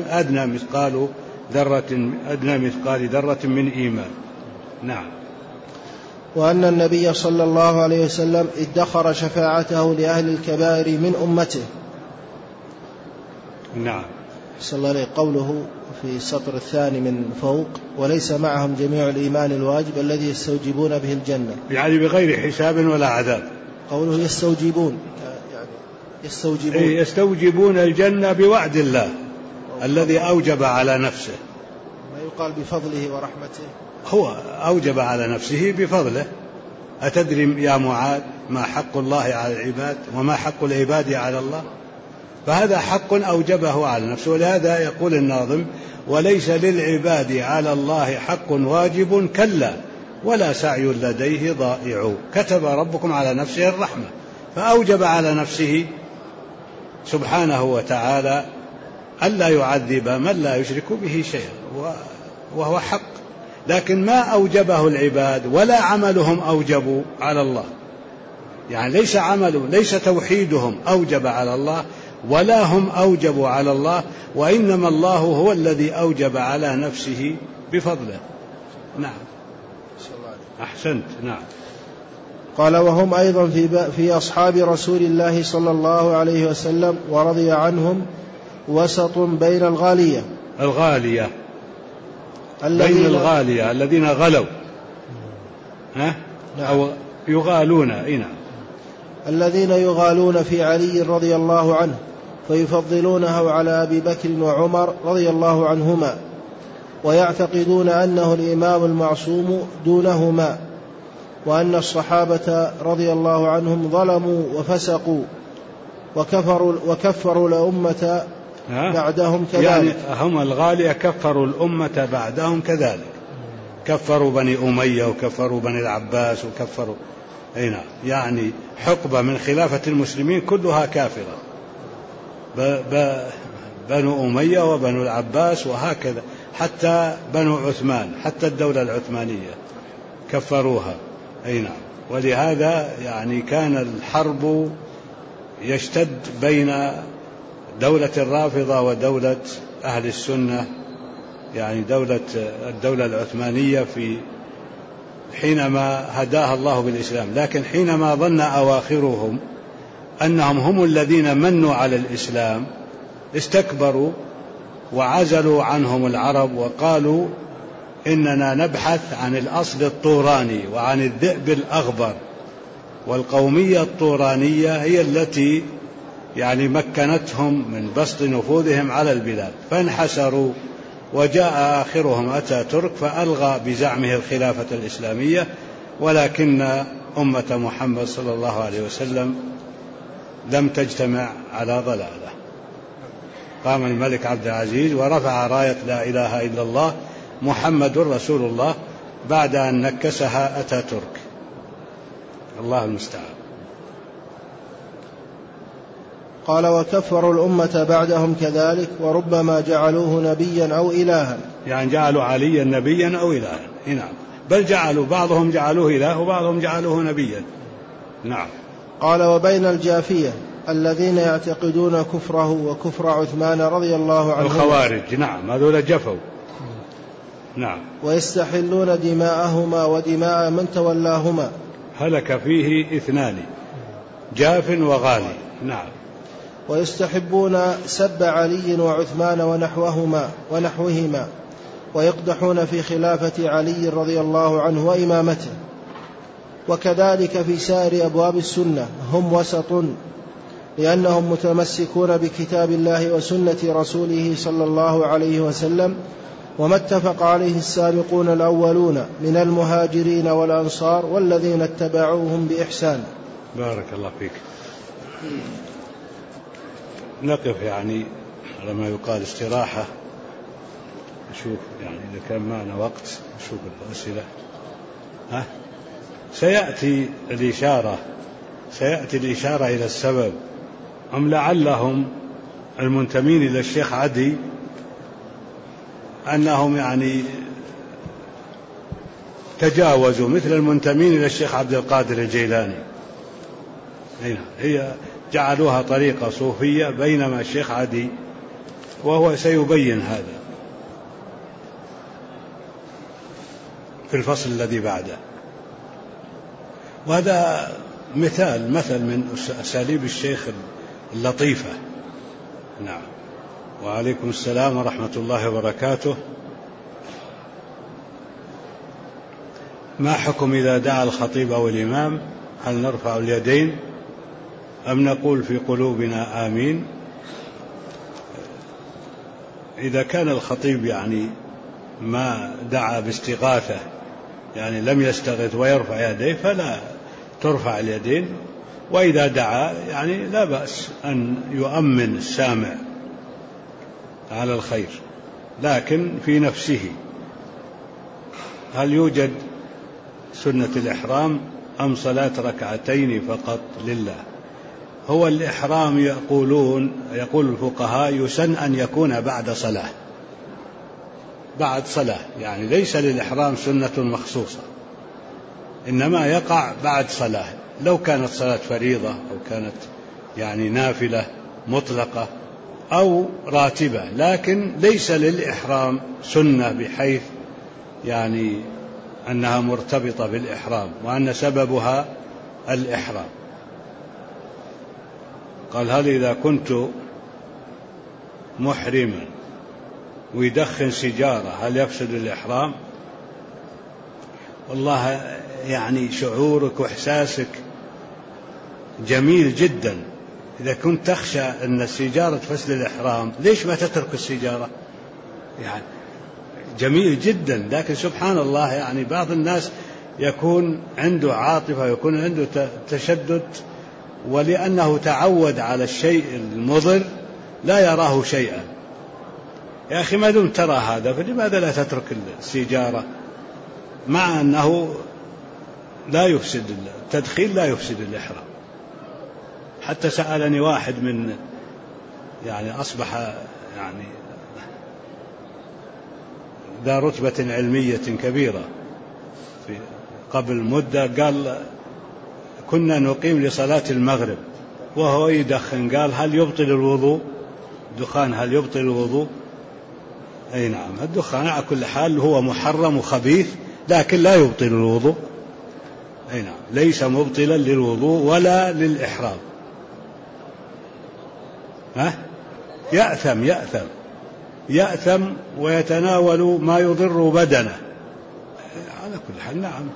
ذرة من إيمان، نعم. وأن النبي صلى الله عليه وسلم ادخر شفاعته لأهل الكبائر من أمته، نعم. صلى الله عليه قوله في السطر الثاني من فوق: وليس معهم جميع الإيمان الواجب الذي يستوجبون به الجنة، يعني بغير حساب ولا عذاب. قوله يستوجبون، يعني يستوجبون الجنة بوعد الله الذي أوجب على نفسه، ما يقال بفضله ورحمته، هو أوجب على نفسه بفضله. أتدري يا معاذ ما حق الله على العباد وما حق العباد على الله؟ فهذا حق أوجبه على نفسه. ولهذا يقول الناظم: وليس للعباد على الله حق واجب كلا ولا سعي لديه ضائع، كتب ربكم على نفسه الرحمة، فأوجب على نفسه سبحانه وتعالى ألا يعذب من لا يشرك به شيئا، وهو حق. لكن ما أوجبه العباد ولا عملهم أوجبوا على الله، يعني ليس عملهم، ليس توحيدهم أوجب على الله ولا هم أوجبوا على الله، وإنما الله هو الذي أوجب على نفسه بفضله. نعم. أحسنت. نعم. قال وهم أيضا في أصحاب رسول الله صلى الله عليه وسلم ورضي عنهم وسط بين الغالية بين الغالية الذين غلوا نعم. أو يغالون. نعم. الذين يغالون في علي رضي الله عنه فيفضلونه على أبي بكر وعمر رضي الله عنهما، ويعتقدون أنه الإمام المعصوم دونهما، وأن الصحابة رضي الله عنهم ظلموا وفسقوا وكفروا الأمة بعدهم كذلك. يعني هم الغالية كفروا الأمة بعدهم كذلك، كفروا بني أمية وكفروا بني العباس وكفروا يعني حقبة من خلافة المسلمين كلها كافرة، بنو أمية وبنو العباس وهكذا، حتى بنو عثمان، حتى الدولة العثمانية كفروها. نعم. ولهذا يعني كان الحرب يشتد بين دولة الرافضة ودولة أهل السنة، يعني الدولة العثمانية في حينما هداها الله بالإسلام، لكن حينما ظن أواخرهم أنهم هم الذين منوا على الإسلام استكبروا وعزلوا عنهم العرب وقالوا إننا نبحث عن الأصل الطوراني وعن الذئب الأغبر، والقومية الطورانية هي التي يعني مكنتهم من بسط نفوذهم على البلاد، فانحسروا. وجاء آخرهم أتاتورك فألغى بزعمه الخلافة الإسلامية، ولكن أمة محمد صلى الله عليه وسلم لم تجتمع على ضلالة. قام الملك عبد العزيز ورفع راية لا إله إلا الله محمد رسول الله بعد أن نكسها أتاتورك. الله المستعان. قال وكفروا الأمة بعدهم كذلك، وربما جعلوه نبيا أو إلها، يعني جعلوا عليا نبيا أو إلها. نعم. بل بعضهم جعلوه إله وبعضهم جعلوه نبيا. نعم. قال وبين الجافية الذين يعتقدون كفره وكفر عثمان رضي الله عنه، الخوارج. نعم. هذول جفوا. نعم. ويستحلون دماءهما ودماء من تولاهما. هلك فيه اثنان، جاف وغالي. نعم. ويستحبون سب علي وعثمان ونحوهما، ويقدحون في خلافة علي رضي الله عنه وإمامته. وكذلك في سائر أبواب السنة هم وسط، لأنهم متمسكون بكتاب الله وسنة رسوله صلى الله عليه وسلم، وما اتفق عليه السابقون الأولون من المهاجرين والأنصار والذين اتبعوهم بإحسان. بارك الله فيك. نقف يعني على ما يقال استراحة، نشوف يعني إذا كان معنا وقت نشوف الأسئلة. سيأتي الإشارة إلى السبب. أم لعلهم المنتمين إلى الشيخ عدي أنهم يعني تجاوزوا مثل المنتمين إلى الشيخ عبد القادر الجيلاني، هي جعلوها طريقة صوفية، بينما الشيخ عدي وهو سيبين هذا في الفصل الذي بعده. وهذا مثل من أساليب الشيخ اللطيفة. نعم. وعليكم السلام ورحمة الله وبركاته. ما حكم إذا دعا الخطيب أو الإمام؟ هل نرفع اليدين أم نقول في قلوبنا آمين؟ إذا كان الخطيب يعني ما دعا باستغاثة، يعني لم يستغث ويرفع يديه، فلا ترفع اليدين. وإذا دعا يعني لا بأس أن يؤمن السامع على الخير، لكن في نفسه. هل يوجد سنة الإحرام أم صلاة ركعتين فقط لله؟ هو الإحرام يقول الفقهاء يسن أن يكون بعد صلاة، يعني ليس للإحرام سنة مخصوصة، إنما يقع بعد صلاة. لو كانت صلاة فريضة أو كانت يعني نافلة مطلقة أو راتبة، لكن ليس للإحرام سنة بحيث يعني أنها مرتبطة بالإحرام وأن سببها الإحرام. قال هل إذا كنت محرما ويدخن سيجارة هل يفسد الإحرام؟ والله يعني شعورك وإحساسك جميل جدا. إذا كنت تخشى أن السيجارة تفسد الإحرام ليش ما تترك السيجارة؟ يعني جميل جدا. لكن سبحان الله يعني بعض الناس يكون عنده عاطفة، يكون عنده تشدد، ولأنه تعود على الشيء المضر لا يراه شيئا. يا أخي ما دمت ترى هذا فلماذا لا تترك السيجارة، مع أنه لا يفسد التدخين لا يفسد الإحرام. حتى سألني واحد من يعني أصبح يعني ذا رتبة علمية كبيرة قبل مدة، قال كنا نقيم لصلاة المغرب وهو يدخن، قال هل يبطل الوضوء؟ الدخان هل يبطل الوضوء؟ أي نعم، الدخان على كل حال هو محرم وخبيث لكن لا يبطل الوضوء. أي نعم، ليس مبطلا للوضوء ولا للإحرام. يأثم ويتناول ما يضر بدنه على كل حال. نعم،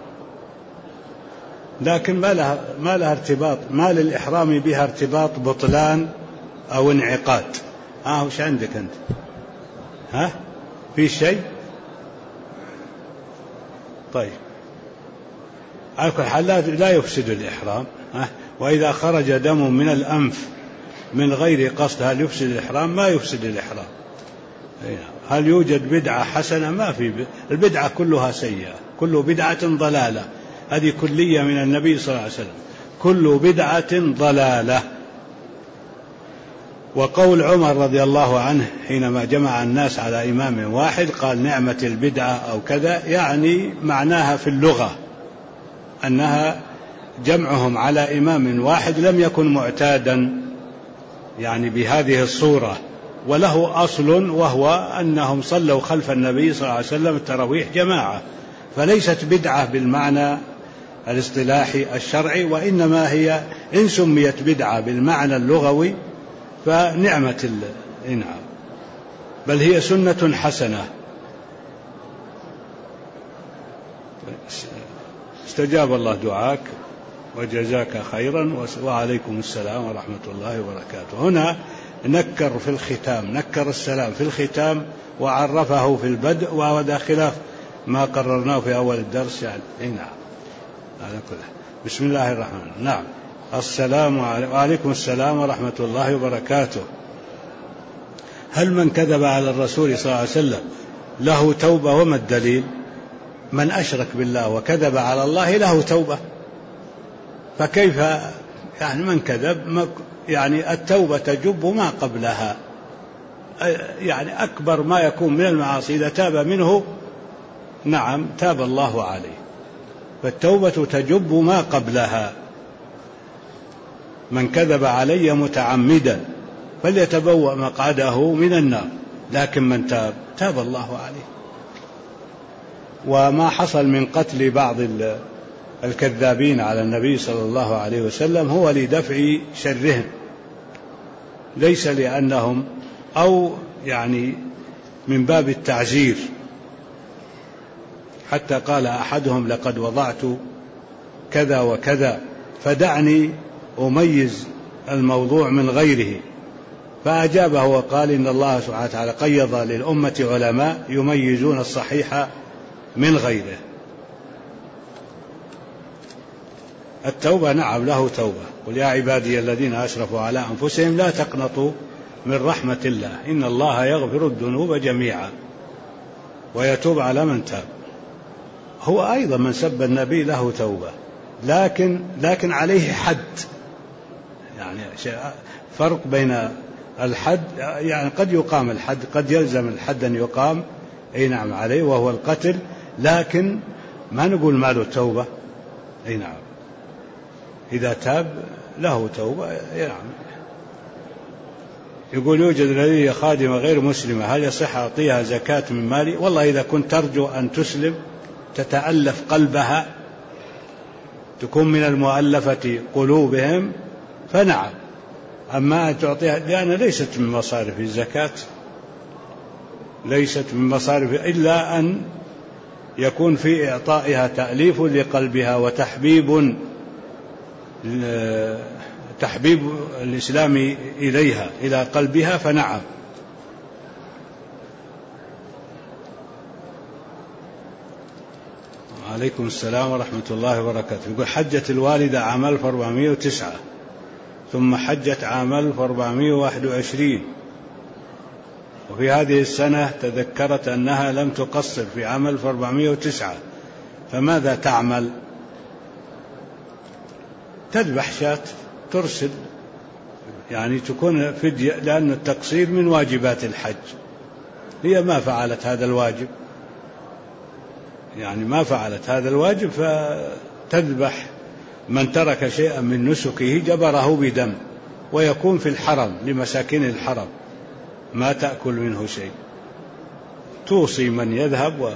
لكن ما لها ارتباط، ما للإحرام بها ارتباط بطلان أو انعقاد. وش عندك أنت؟ في شيء؟ طيب، على كل حال لا يفسد الإحرام. وإذا خرج دم من الأنف من غير قصد هل يفسد الإحرام؟ ما يفسد الإحرام. هل يوجد بدعة حسنة؟ ما في. البدعة كلها سيئة، كل بدعة ضلالة. هذه كلية من النبي صلى الله عليه وسلم، كل بدعة ضلالة. وقول عمر رضي الله عنه حينما جمع الناس على إمام واحد قال نعمة البدعة أو كذا، يعني معناها في اللغة أنها جمعهم على إمام واحد لم يكن معتادا يعني بهذه الصورة، وله أصل وهو أنهم صلوا خلف النبي صلى الله عليه وسلم التراويح جماعة، فليست بدعة بالمعنى الاصطلاحي الشرعي، وإنما هي إن سميت بدعة بالمعنى اللغوي فنعمة الإنعام، بل هي سنة حسنة. استجاب الله دعاك وجزاك خيرا، وعليكم السلام ورحمة الله وبركاته. هنا نكر في الختام، نكر السلام في الختام وعرفه في البدء، وهذا خلاف ما قررناه في أول الدرس يعني. نعم، على كل. بسم الله الرحمن. نعم، وعليكم السلام ورحمة الله وبركاته. هل من كذب على الرسول صلى الله عليه وسلم له توبة؟ وما الدليل؟ من أشرك بالله وكذب على الله له توبة، فكيف يعني من كذب؟ يعني التوبة تجب ما قبلها، يعني أكبر ما يكون من المعاصي إذا تاب منه نعم تاب الله عليه، فالتوبة تجب ما قبلها. من كذب علي متعمدا فليتبوأ مقعده من النار، لكن من تاب الله عليه. وما حصل من قتل بعض الكذابين على النبي صلى الله عليه وسلم هو لدفع شرهم، ليس لأنهم أو يعني من باب التعزير. حتى قال أحدهم لقد وضعت كذا وكذا فدعني أميز الموضوع من غيره، فأجابه وقال إن الله سبحانه وتعالى قيض للأمة علماء يميزون الصحيح من غيره. التوبة نعم له توبة. قل يا عبادي الذين أسرفوا على أنفسهم لا تقنطوا من رحمة الله إن الله يغفر الذنوب جميعا ويتوب على من تاب. هو أيضا من سب النبي له توبة، لكن عليه حد، يعني فرق بين الحد، يعني قد يقام الحد، قد يلزم الحد أن يقام أي نعم عليه وهو القتل، لكن ما نقول ما له توبة. أي نعم، إذا تاب له توبة. نعم. يقول يوجد لدي خادمة غير مسلمة، هل يصح أعطيها زكاة من مالي؟ والله إذا كنت ترجو أن تسلم تتألف قلبها، تكون من المؤلفة قلوبهم، فنعم. أما أن تعطيها، لأن ليست من مصارف الزكاة، ليست من مصارف، إلا أن يكون في إعطائها تأليف لقلبها وتحبيب الإسلام إليها، إلى قلبها، فنعم. وعليكم السلام ورحمة الله وبركاته. يقول حجت الوالدة عام 1409 ثم حجت عام 1421، وفي هذه السنة تذكرت أنها لم تقصر في عام 1409، فماذا تعمل؟ تذبح شاة ترسل، يعني تكون فدية، لأن التقصير من واجبات الحج، هي ما فعلت هذا الواجب، يعني ما فعلت هذا الواجب، فتذبح. من ترك شيئا من نسكه جبره بدم، ويكون في الحرم لمساكين الحرم، ما تأكل منه شيء، توصي من يذهب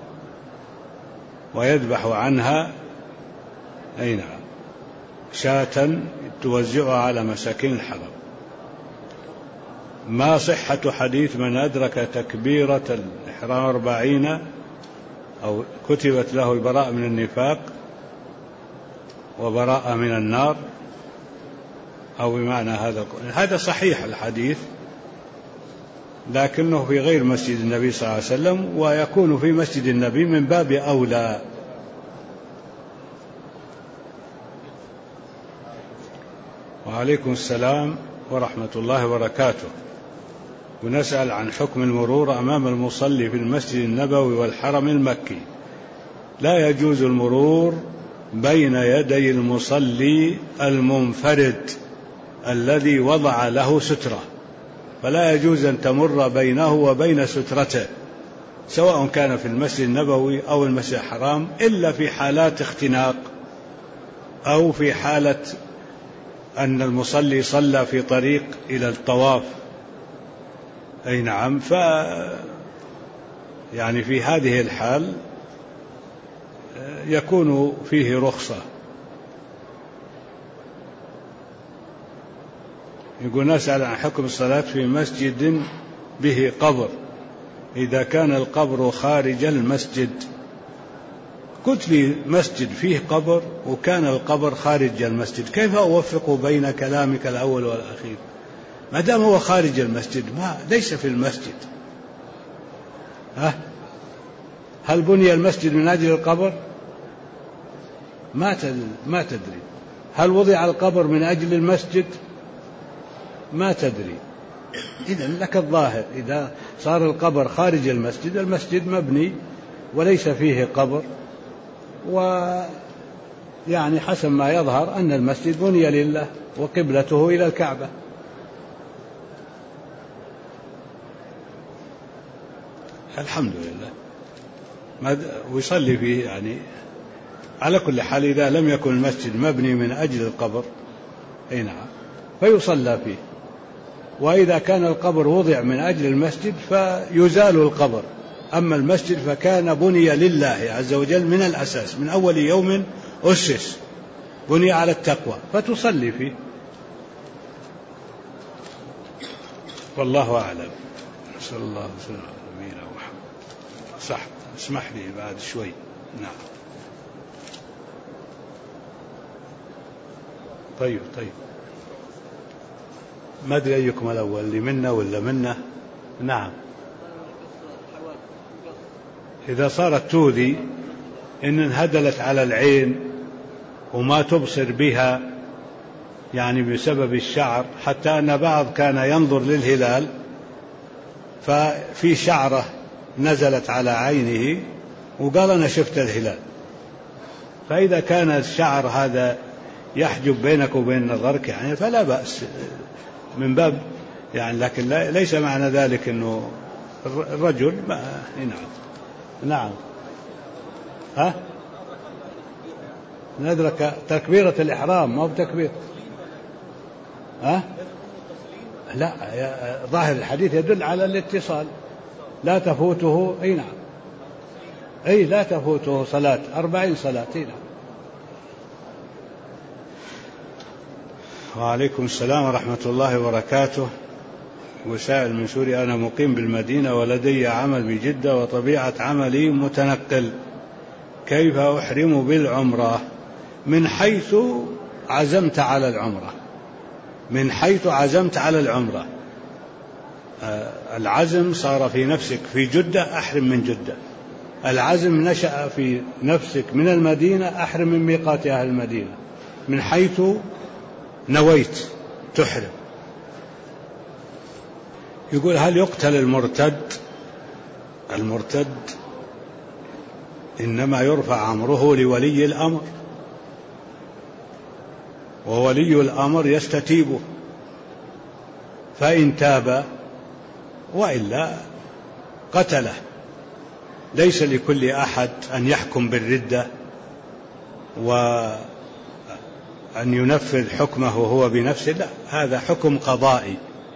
ويذبح عنها، أي نعم، شاة توزعها على مساكين الحرم. ما صحة حديث من أدرك تكبيرة الإحرام 40 أو كتبت له البراء من النفاق وبراء من النار، أو بمعنى هذا صحيح الحديث، لكنه في غير مسجد النبي صلى الله عليه وسلم، ويكون في مسجد النبي من باب أولى. وعليكم السلام ورحمة الله وبركاته. ونسأل عن حكم المرور أمام المصلي في المسجد النبوي والحرم المكي. لا يجوز المرور بين يدي المصلي المنفرد الذي وضع له سترة، فلا يجوز أن تمر بينه وبين سترته، سواء كان في المسجد النبوي أو المسجد الحرام، إلا في حالات اختناق، أو في حالة أن المصلي صلى في طريق إلى الطواف، أي نعم، يعني في هذه الحال يكون فيه رخصة. يقول نسأل عن حكم الصلاة في مسجد به قبر إذا كان القبر خارج المسجد. قلت لي مسجد فيه قبر وكان القبر خارج المسجد، كيف أوفق بين كلامك الأول والأخير؟ ما دام هو خارج المسجد، ليس في المسجد. هل بني المسجد من أجل القبر؟ ما تدري. هل وضع القبر من أجل المسجد؟ ما تدري. إذن لك الظاهر، إذا صار القبر خارج المسجد، المسجد مبني وليس فيه قبر، ويعني حسب ما يظهر أن المسجد بني لله وقبلته إلى الكعبة. الحمد لله، ويصلي فيه، يعني على كل حال إذا لم يكن المسجد مبني من أجل القبر، أي نعم، فيصلى فيه. وإذا كان القبر وضع من أجل المسجد فيزال القبر، أما المسجد فكان بني لله عز وجل من الأساس، من أول يوم أسس، بني على التقوى، فتصلي فيه. والله أعلم. صلى الله عليه وسلم على نبينا محمد. صح، اسمح لي بعد شوي. نعم. طيب ما أدري أيكم الأول، اللي منا ولا منا. نعم. إذا صارت تؤذي، إن انهدلت على العين وما تبصر بها، يعني بسبب الشعر، حتى أن بعض كان ينظر للهلال ففي شعرة نزلت على عينه وقال أنا شفت الهلال. فإذا كان الشعر هذا يحجب بينك وبين نظرك، يعني فلا بأس من باب، يعني، لكن ليس معنى ذلك أنه الرجل نعم. ندرك تكبيرة الإحرام، ما بتكبير. لا، ظاهر الحديث يدل على الاتصال، لا تفوته. أي نعم، أي لا تفوته صلاة 40 صلاة. أي نعم. وعليكم السلام ورحمة الله وبركاته. وسائل من سوريا: أنا مقيم بالمدينة ولدي عمل بجدة وطبيعة عملي متنقل، كيف أحرم بالعمرة؟ من حيث عزمت على العمرة، من حيث عزمت على العمرة. العزم صار في نفسك في جدة، أحرم من جدة. العزم نشأ في نفسك من المدينة، أحرم من ميقات أهل المدينة، من حيث نويت تحرم. يقول: هل يقتل المرتد؟ المرتد إنما يرفع أمره لولي الأمر، وولي الأمر يستتيبه، فإن تاب وإلا قتله. ليس لكل أحد أن يحكم بالردة وأن ينفذ حكمه هو بنفسه، لا، هذا حكم قضائي.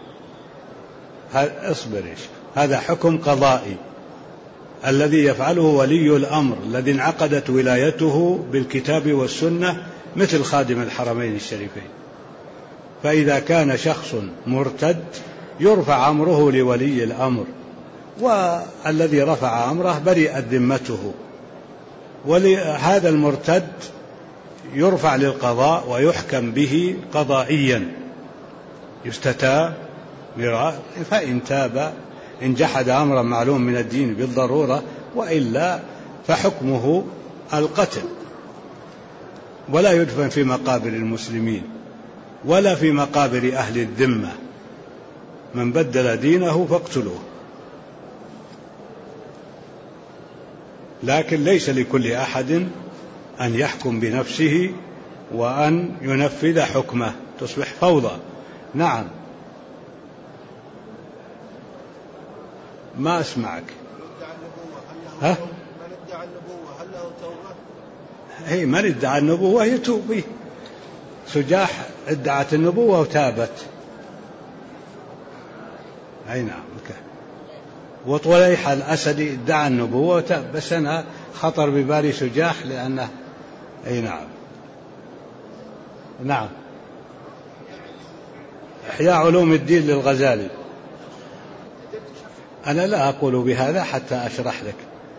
اصبر، هذا حكم قضائي الذي يفعله ولي الأمر الذي انعقدت ولايته بالكتاب والسنة، مثل خادم الحرمين الشريفين. فإذا كان شخص مرتد يرفع أمره لولي الأمر، والذي رفع أمره برئت ذمته. ولهذا المرتد يرفع للقضاء ويحكم به قضائيا، يستتاب فإن تاب، إن جحد أمرا معلوم من الدين بالضرورة، وإلا فحكمه القتل. ولا يدفن في مقابر المسلمين ولا في مقابر أهل الذمة. من بدل دينه فاقتلوه. لكن ليس لكل أحد أن يحكم بنفسه وأن ينفذ حكمه، تصبح فوضى. نعم، ما أسمعك. ها؟ من ادعى النبوة هل له توبة؟ هي من ادعى النبوة يتوب. سجاح ادعت النبوة وتابت. أي نعم. وطليحة الأسدي ادعى النبوة وتاب، بس أنا خطر ببالي سجاح لأنه. أي نعم. نعم. إحياء علوم الدين للغزالي. أنا لا أقول بهذا حتى أشرح لك.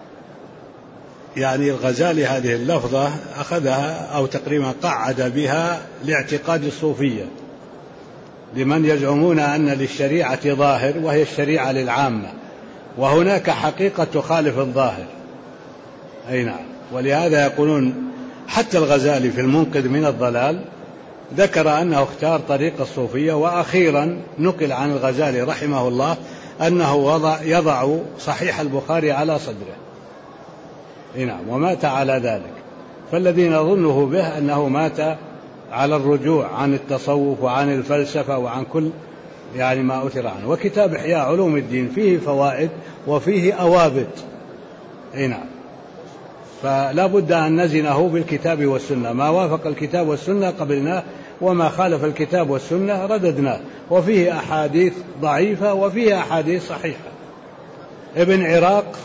يعني الغزالي هذه اللفظة أخذها أو تقريبا قعد بها لاعتقاد الصوفية، لمن يزعمون أن للشريعة ظاهر وهي الشريعة للعامة، وهناك حقيقة تخالف الظاهر. أي نعم. ولهذا يقولون حتى الغزالي في المنقذ من الضلال ذكر أنه اختار طريق الصوفية، وأخيرا نقل عن الغزالي رحمه الله أنه يضع صحيح البخاري على صدره. نعم. ومات على ذلك. فالذي نظنه به أنه مات على الرجوع عن التصوف وعن الفلسفة وعن كل يعني ما أثر عنه. وكتاب إحياء علوم الدين فيه فوائد وفيه أوابد. نعم. فلا بد أن نزنه بالكتاب والسنة، ما وافق الكتاب والسنة قبلناه، وما خالف الكتاب والسنة رددناه. وفيه أحاديث ضعيفة وفيه أحاديث صحيحة. ابن عراق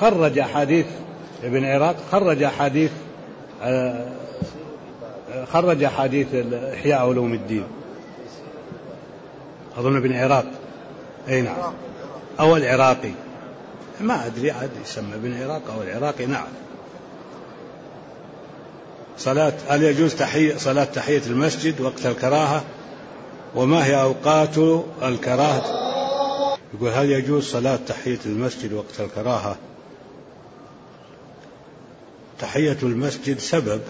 خرج حديث إحياء علوم الدين، أظن ابن عراق. أي نعم. أو العراقي، ما أدري عاد يسمى ابن عراق أو العراقي. نعم. هل يجوز صلاة تحية المسجد وقت الكراهة؟ وما هي أوقات الكراهة؟ يقول: هل يجوز صلاة تحية المسجد وقت الكراهة؟ تحية المسجد سبب،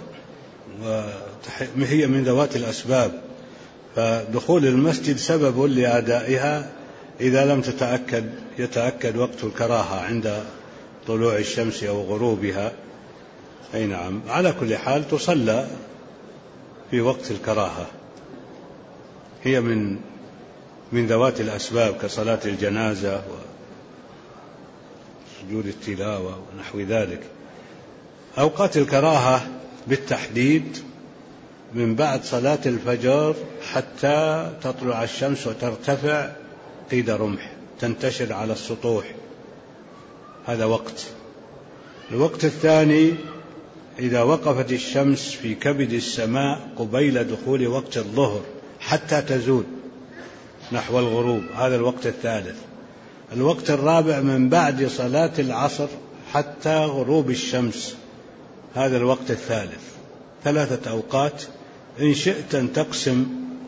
وهي من ذوات الأسباب، فدخول المسجد سبب لأدائها إذا لم يتأكد وقت الكراهة عند طلوع الشمس أو غروبها. أي نعم. على كل حال تصلى في وقت الكراهة، هي من ذوات الأسباب كصلاة الجنازة وسجود التلاوة ونحو ذلك. أوقات الكراهة بالتحديد من بعد صلاة الفجر حتى تطلع الشمس وترتفع قيد رمح، تنتشر على السطوح، هذا وقت. الوقت الثاني إذا وقفت الشمس في كبد السماء قبيل دخول وقت الظهر حتى تزول نحو الغروب، هذا الوقت الثالث. الوقت الرابع من بعد صلاة العصر حتى غروب الشمس، هذا الوقت الثالث. 3 أوقات. إن شئت أن تقسم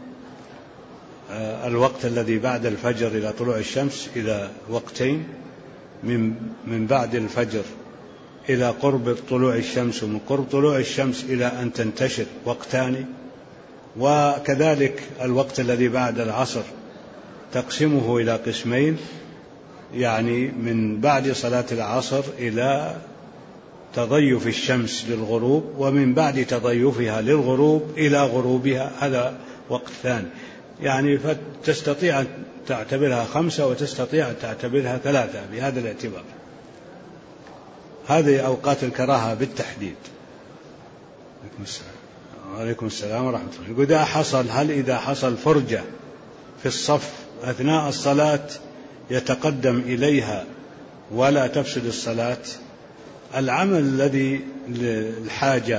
الوقت الذي بعد الفجر إلى طلوع الشمس إلى وقتين، من بعد الفجر إلى قرب طلوع الشمس، ومن قرب طلوع الشمس إلى أن تنتشر وقتان. وكذلك الوقت الذي بعد العصر تقسمه إلى قسمين، يعني من بعد صلاة العصر إلى تضيف الشمس للغروب، ومن بعد تضيفها للغروب إلى غروبها، هذا وقت ثاني. يعني فتستطيع أن تعتبرها 5 وتستطيع أن تعتبرها 3 بهذا الاعتبار. هذه أوقات الكراهة بالتحديد. وعليكم السلام ورحمة الله. إذا حصل فرجة في الصف أثناء الصلاة يتقدم إليها ولا تفسد الصلاة، العمل الذي للحاجة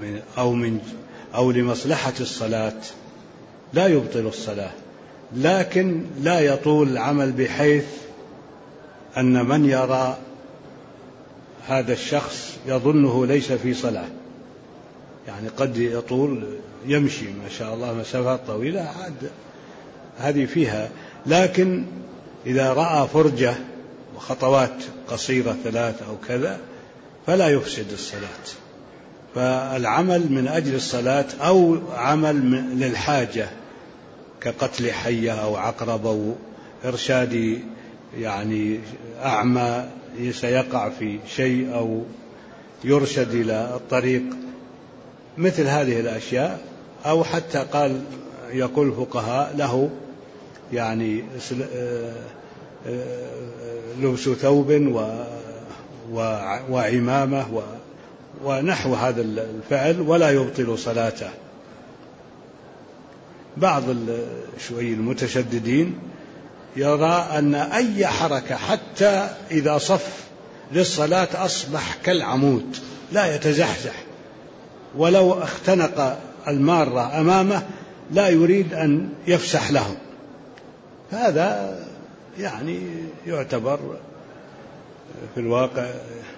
أو لمصلحة الصلاة لا يبطل الصلاة، لكن لا يطول العمل بحيث أن من يرى هذا الشخص يظنه ليس في صلاة. يعني قد يطول، يمشي ما شاء الله مسافات طويلة، هذه فيها. لكن إذا رأى فرجة وخطوات قصيرة 3 أو كذا فلا يفسد الصلاة. فالعمل من أجل الصلاة أو عمل للحاجة كقتل حية أو عقرب أو إرشاد يعني أعمى سيقع في شيء أو يرشد إلى الطريق، مثل هذه الأشياء. أو حتى يقول الفقهاء له يعني لبس ثوب وعمامة ونحو هذا الفعل ولا يبطل صلاته. بعض شوي المتشددين يرى أن أي حركة حتى إذا صف للصلاة أصبح كالعمود لا يتزحزح، ولو اختنق المارة أمامه لا يريد أن يفسح له. هذا يعني يعتبر في الواقع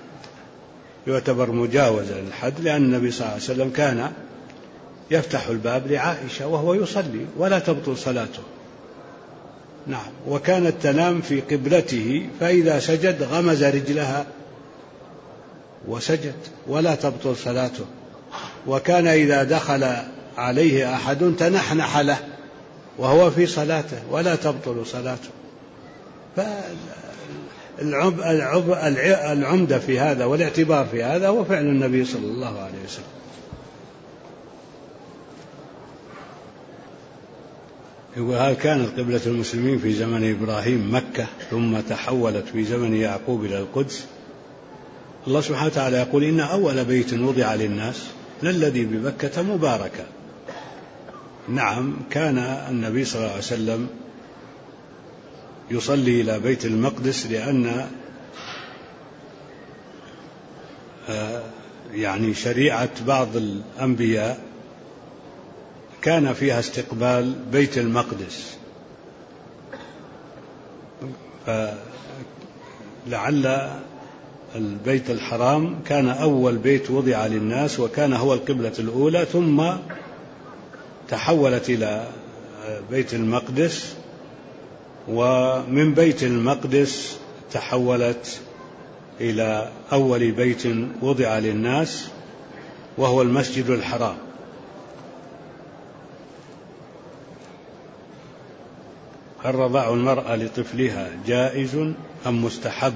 مجاوزا للحد، لأن النبي صلى الله عليه وسلم كان يفتح الباب لعائشة وهو يصلي ولا تبطل صلاته. نعم. وكانت تنام في قبلته، فإذا سجد غمز رجلها وسجد ولا تبطل صلاته. وكان إذا دخل عليه أحد تنحنح له وهو في صلاته ولا تبطل صلاته. فالعمدة في هذا والاعتبار في هذا هو فعل النبي صلى الله عليه وسلم. وهل كانت قبلة المسلمين في زمن إبراهيم مكة ثم تحولت في زمن يعقوب إلى القدس؟ الله سبحانه وتعالى يقول: إن أول بيت وضع للناس للذي بمكة مباركا. نعم، كان النبي صلى الله عليه وسلم يصلي إلى بيت المقدس لأن يعني شريعة بعض الأنبياء كان فيها استقبال بيت المقدس، فلعل البيت الحرام كان أول بيت وضع للناس وكان هو القبلة الأولى، ثم تحولت إلى بيت المقدس، ومن بيت المقدس تحولت إلى أول بيت وضع للناس وهو المسجد الحرام. هل رضاع المرأة لطفلها جائز أم مستحب؟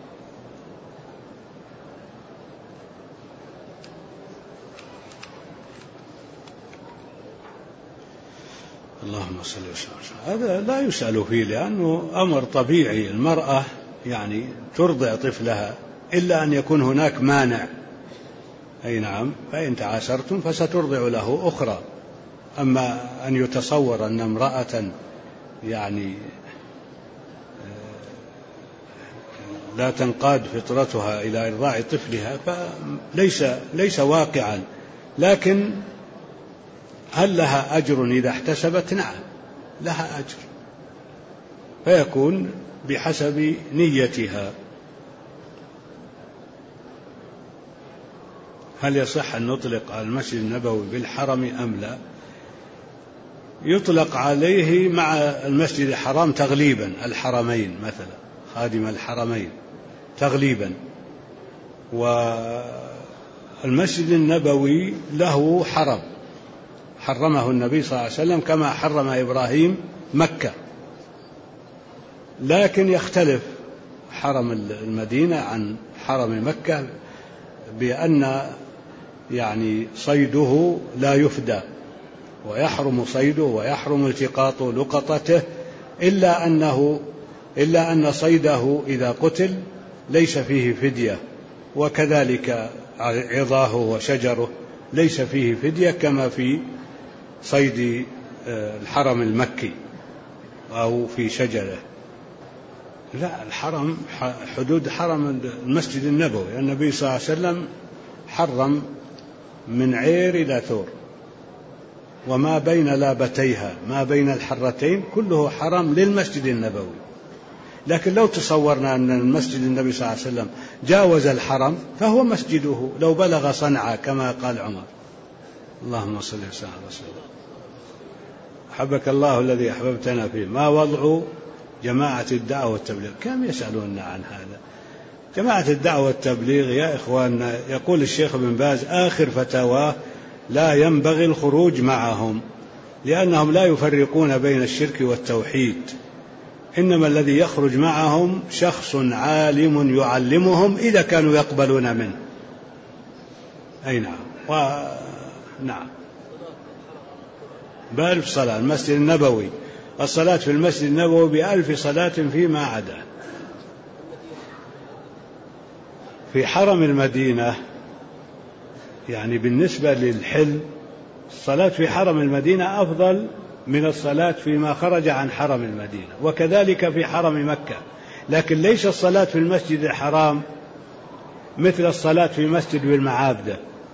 اللهم صل وسلم. هذا لا يسأل فيه، لأنه أمر طبيعي. المرأة يعني ترضع طفلها إلا أن يكون هناك مانع. أي نعم، فإن تعاسرتم فسترضع له أخرى. أما أن يتصور أن امرأة يعني لا تنقاد فطرتها إلى إرضاع طفلها فليس واقعا، لكن هل لها أجر إذا احتسبت؟ نعم لها أجر، فيكون بحسب نيتها. هل يصح أن نطلق على المسجد النبوي بالحرم أم لا؟ يطلق عليه مع المسجد الحرام تغليبا، الحرمين مثلا، خادم الحرمين تغليبا. والمسجد النبوي له حرم حرمه النبي صلى الله عليه وسلم كما حرم إبراهيم مكة، لكن يختلف حرم المدينة عن حرم مكة بأن يعني صيده لا يفدى، ويحرم صيده ويحرم التقاط لقطته، إلا أن صيده إذا قتل ليس فيه فدية، وكذلك عظاه وشجره ليس فيه فدية كما في صيد الحرم المكي أو في شجره. لا، الحرم حدود حرم المسجد النبوي، النبي صلى الله عليه وسلم حرم من عير إلى ثور وما بين لابتيها، ما بين الحرتين كله حرم للمسجد النبوي. لكن لو تصورنا أن المسجد النبي صلى الله عليه وسلم جاوز الحرم فهو مسجده، لو بلغ صنعاء كما قال عمر. اللهم صل وسلم على رسول الله. أحبك الله الذي أحببتنا فيه. ما وضع جماعة الدعوة والتبليغ؟ كم يسألوننا عن هذا. جماعة الدعوة والتبليغ يا إخواننا، يقول الشيخ ابن باز آخر فتاواه لا ينبغي الخروج معهم، لأنهم لا يفرقون بين الشرك والتوحيد، إنما الذي يخرج معهم شخص عالم يعلمهم إذا كانوا يقبلون منه. أي نعم، نعم، ب1000 صلاة. المسجد النبوي الصلاة في المسجد النبوي ب1000 صلاة فيما عدا. في حرم المدينة يعني بالنسبة للحل، الصلاة في حرم المدينة أفضل من الصلاة فيما خرج عن حرم المدينة، وكذلك في حرم مكة. لكن ليس الصلاة في المسجد الحرام مثل الصلاة في مسجد بالمعابدة،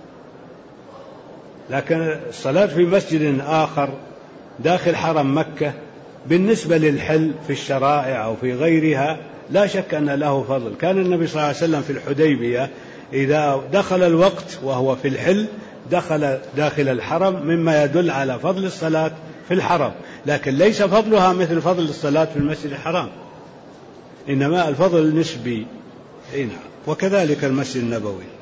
لكن الصلاة في مسجد آخر داخل حرم مكة بالنسبة للحل في الشرائع أو في غيرها لا شك أن له فضل. كان النبي صلى الله عليه وسلم في الحديبية إذا دخل الوقت وهو في الحل دخل داخل الحرم، مما يدل على فضل الصلاة في الحرم، لكن ليس فضلها مثل فضل الصلاة في المسجد الحرام، إنما الفضل نسبي. وكذلك المسجد النبوي.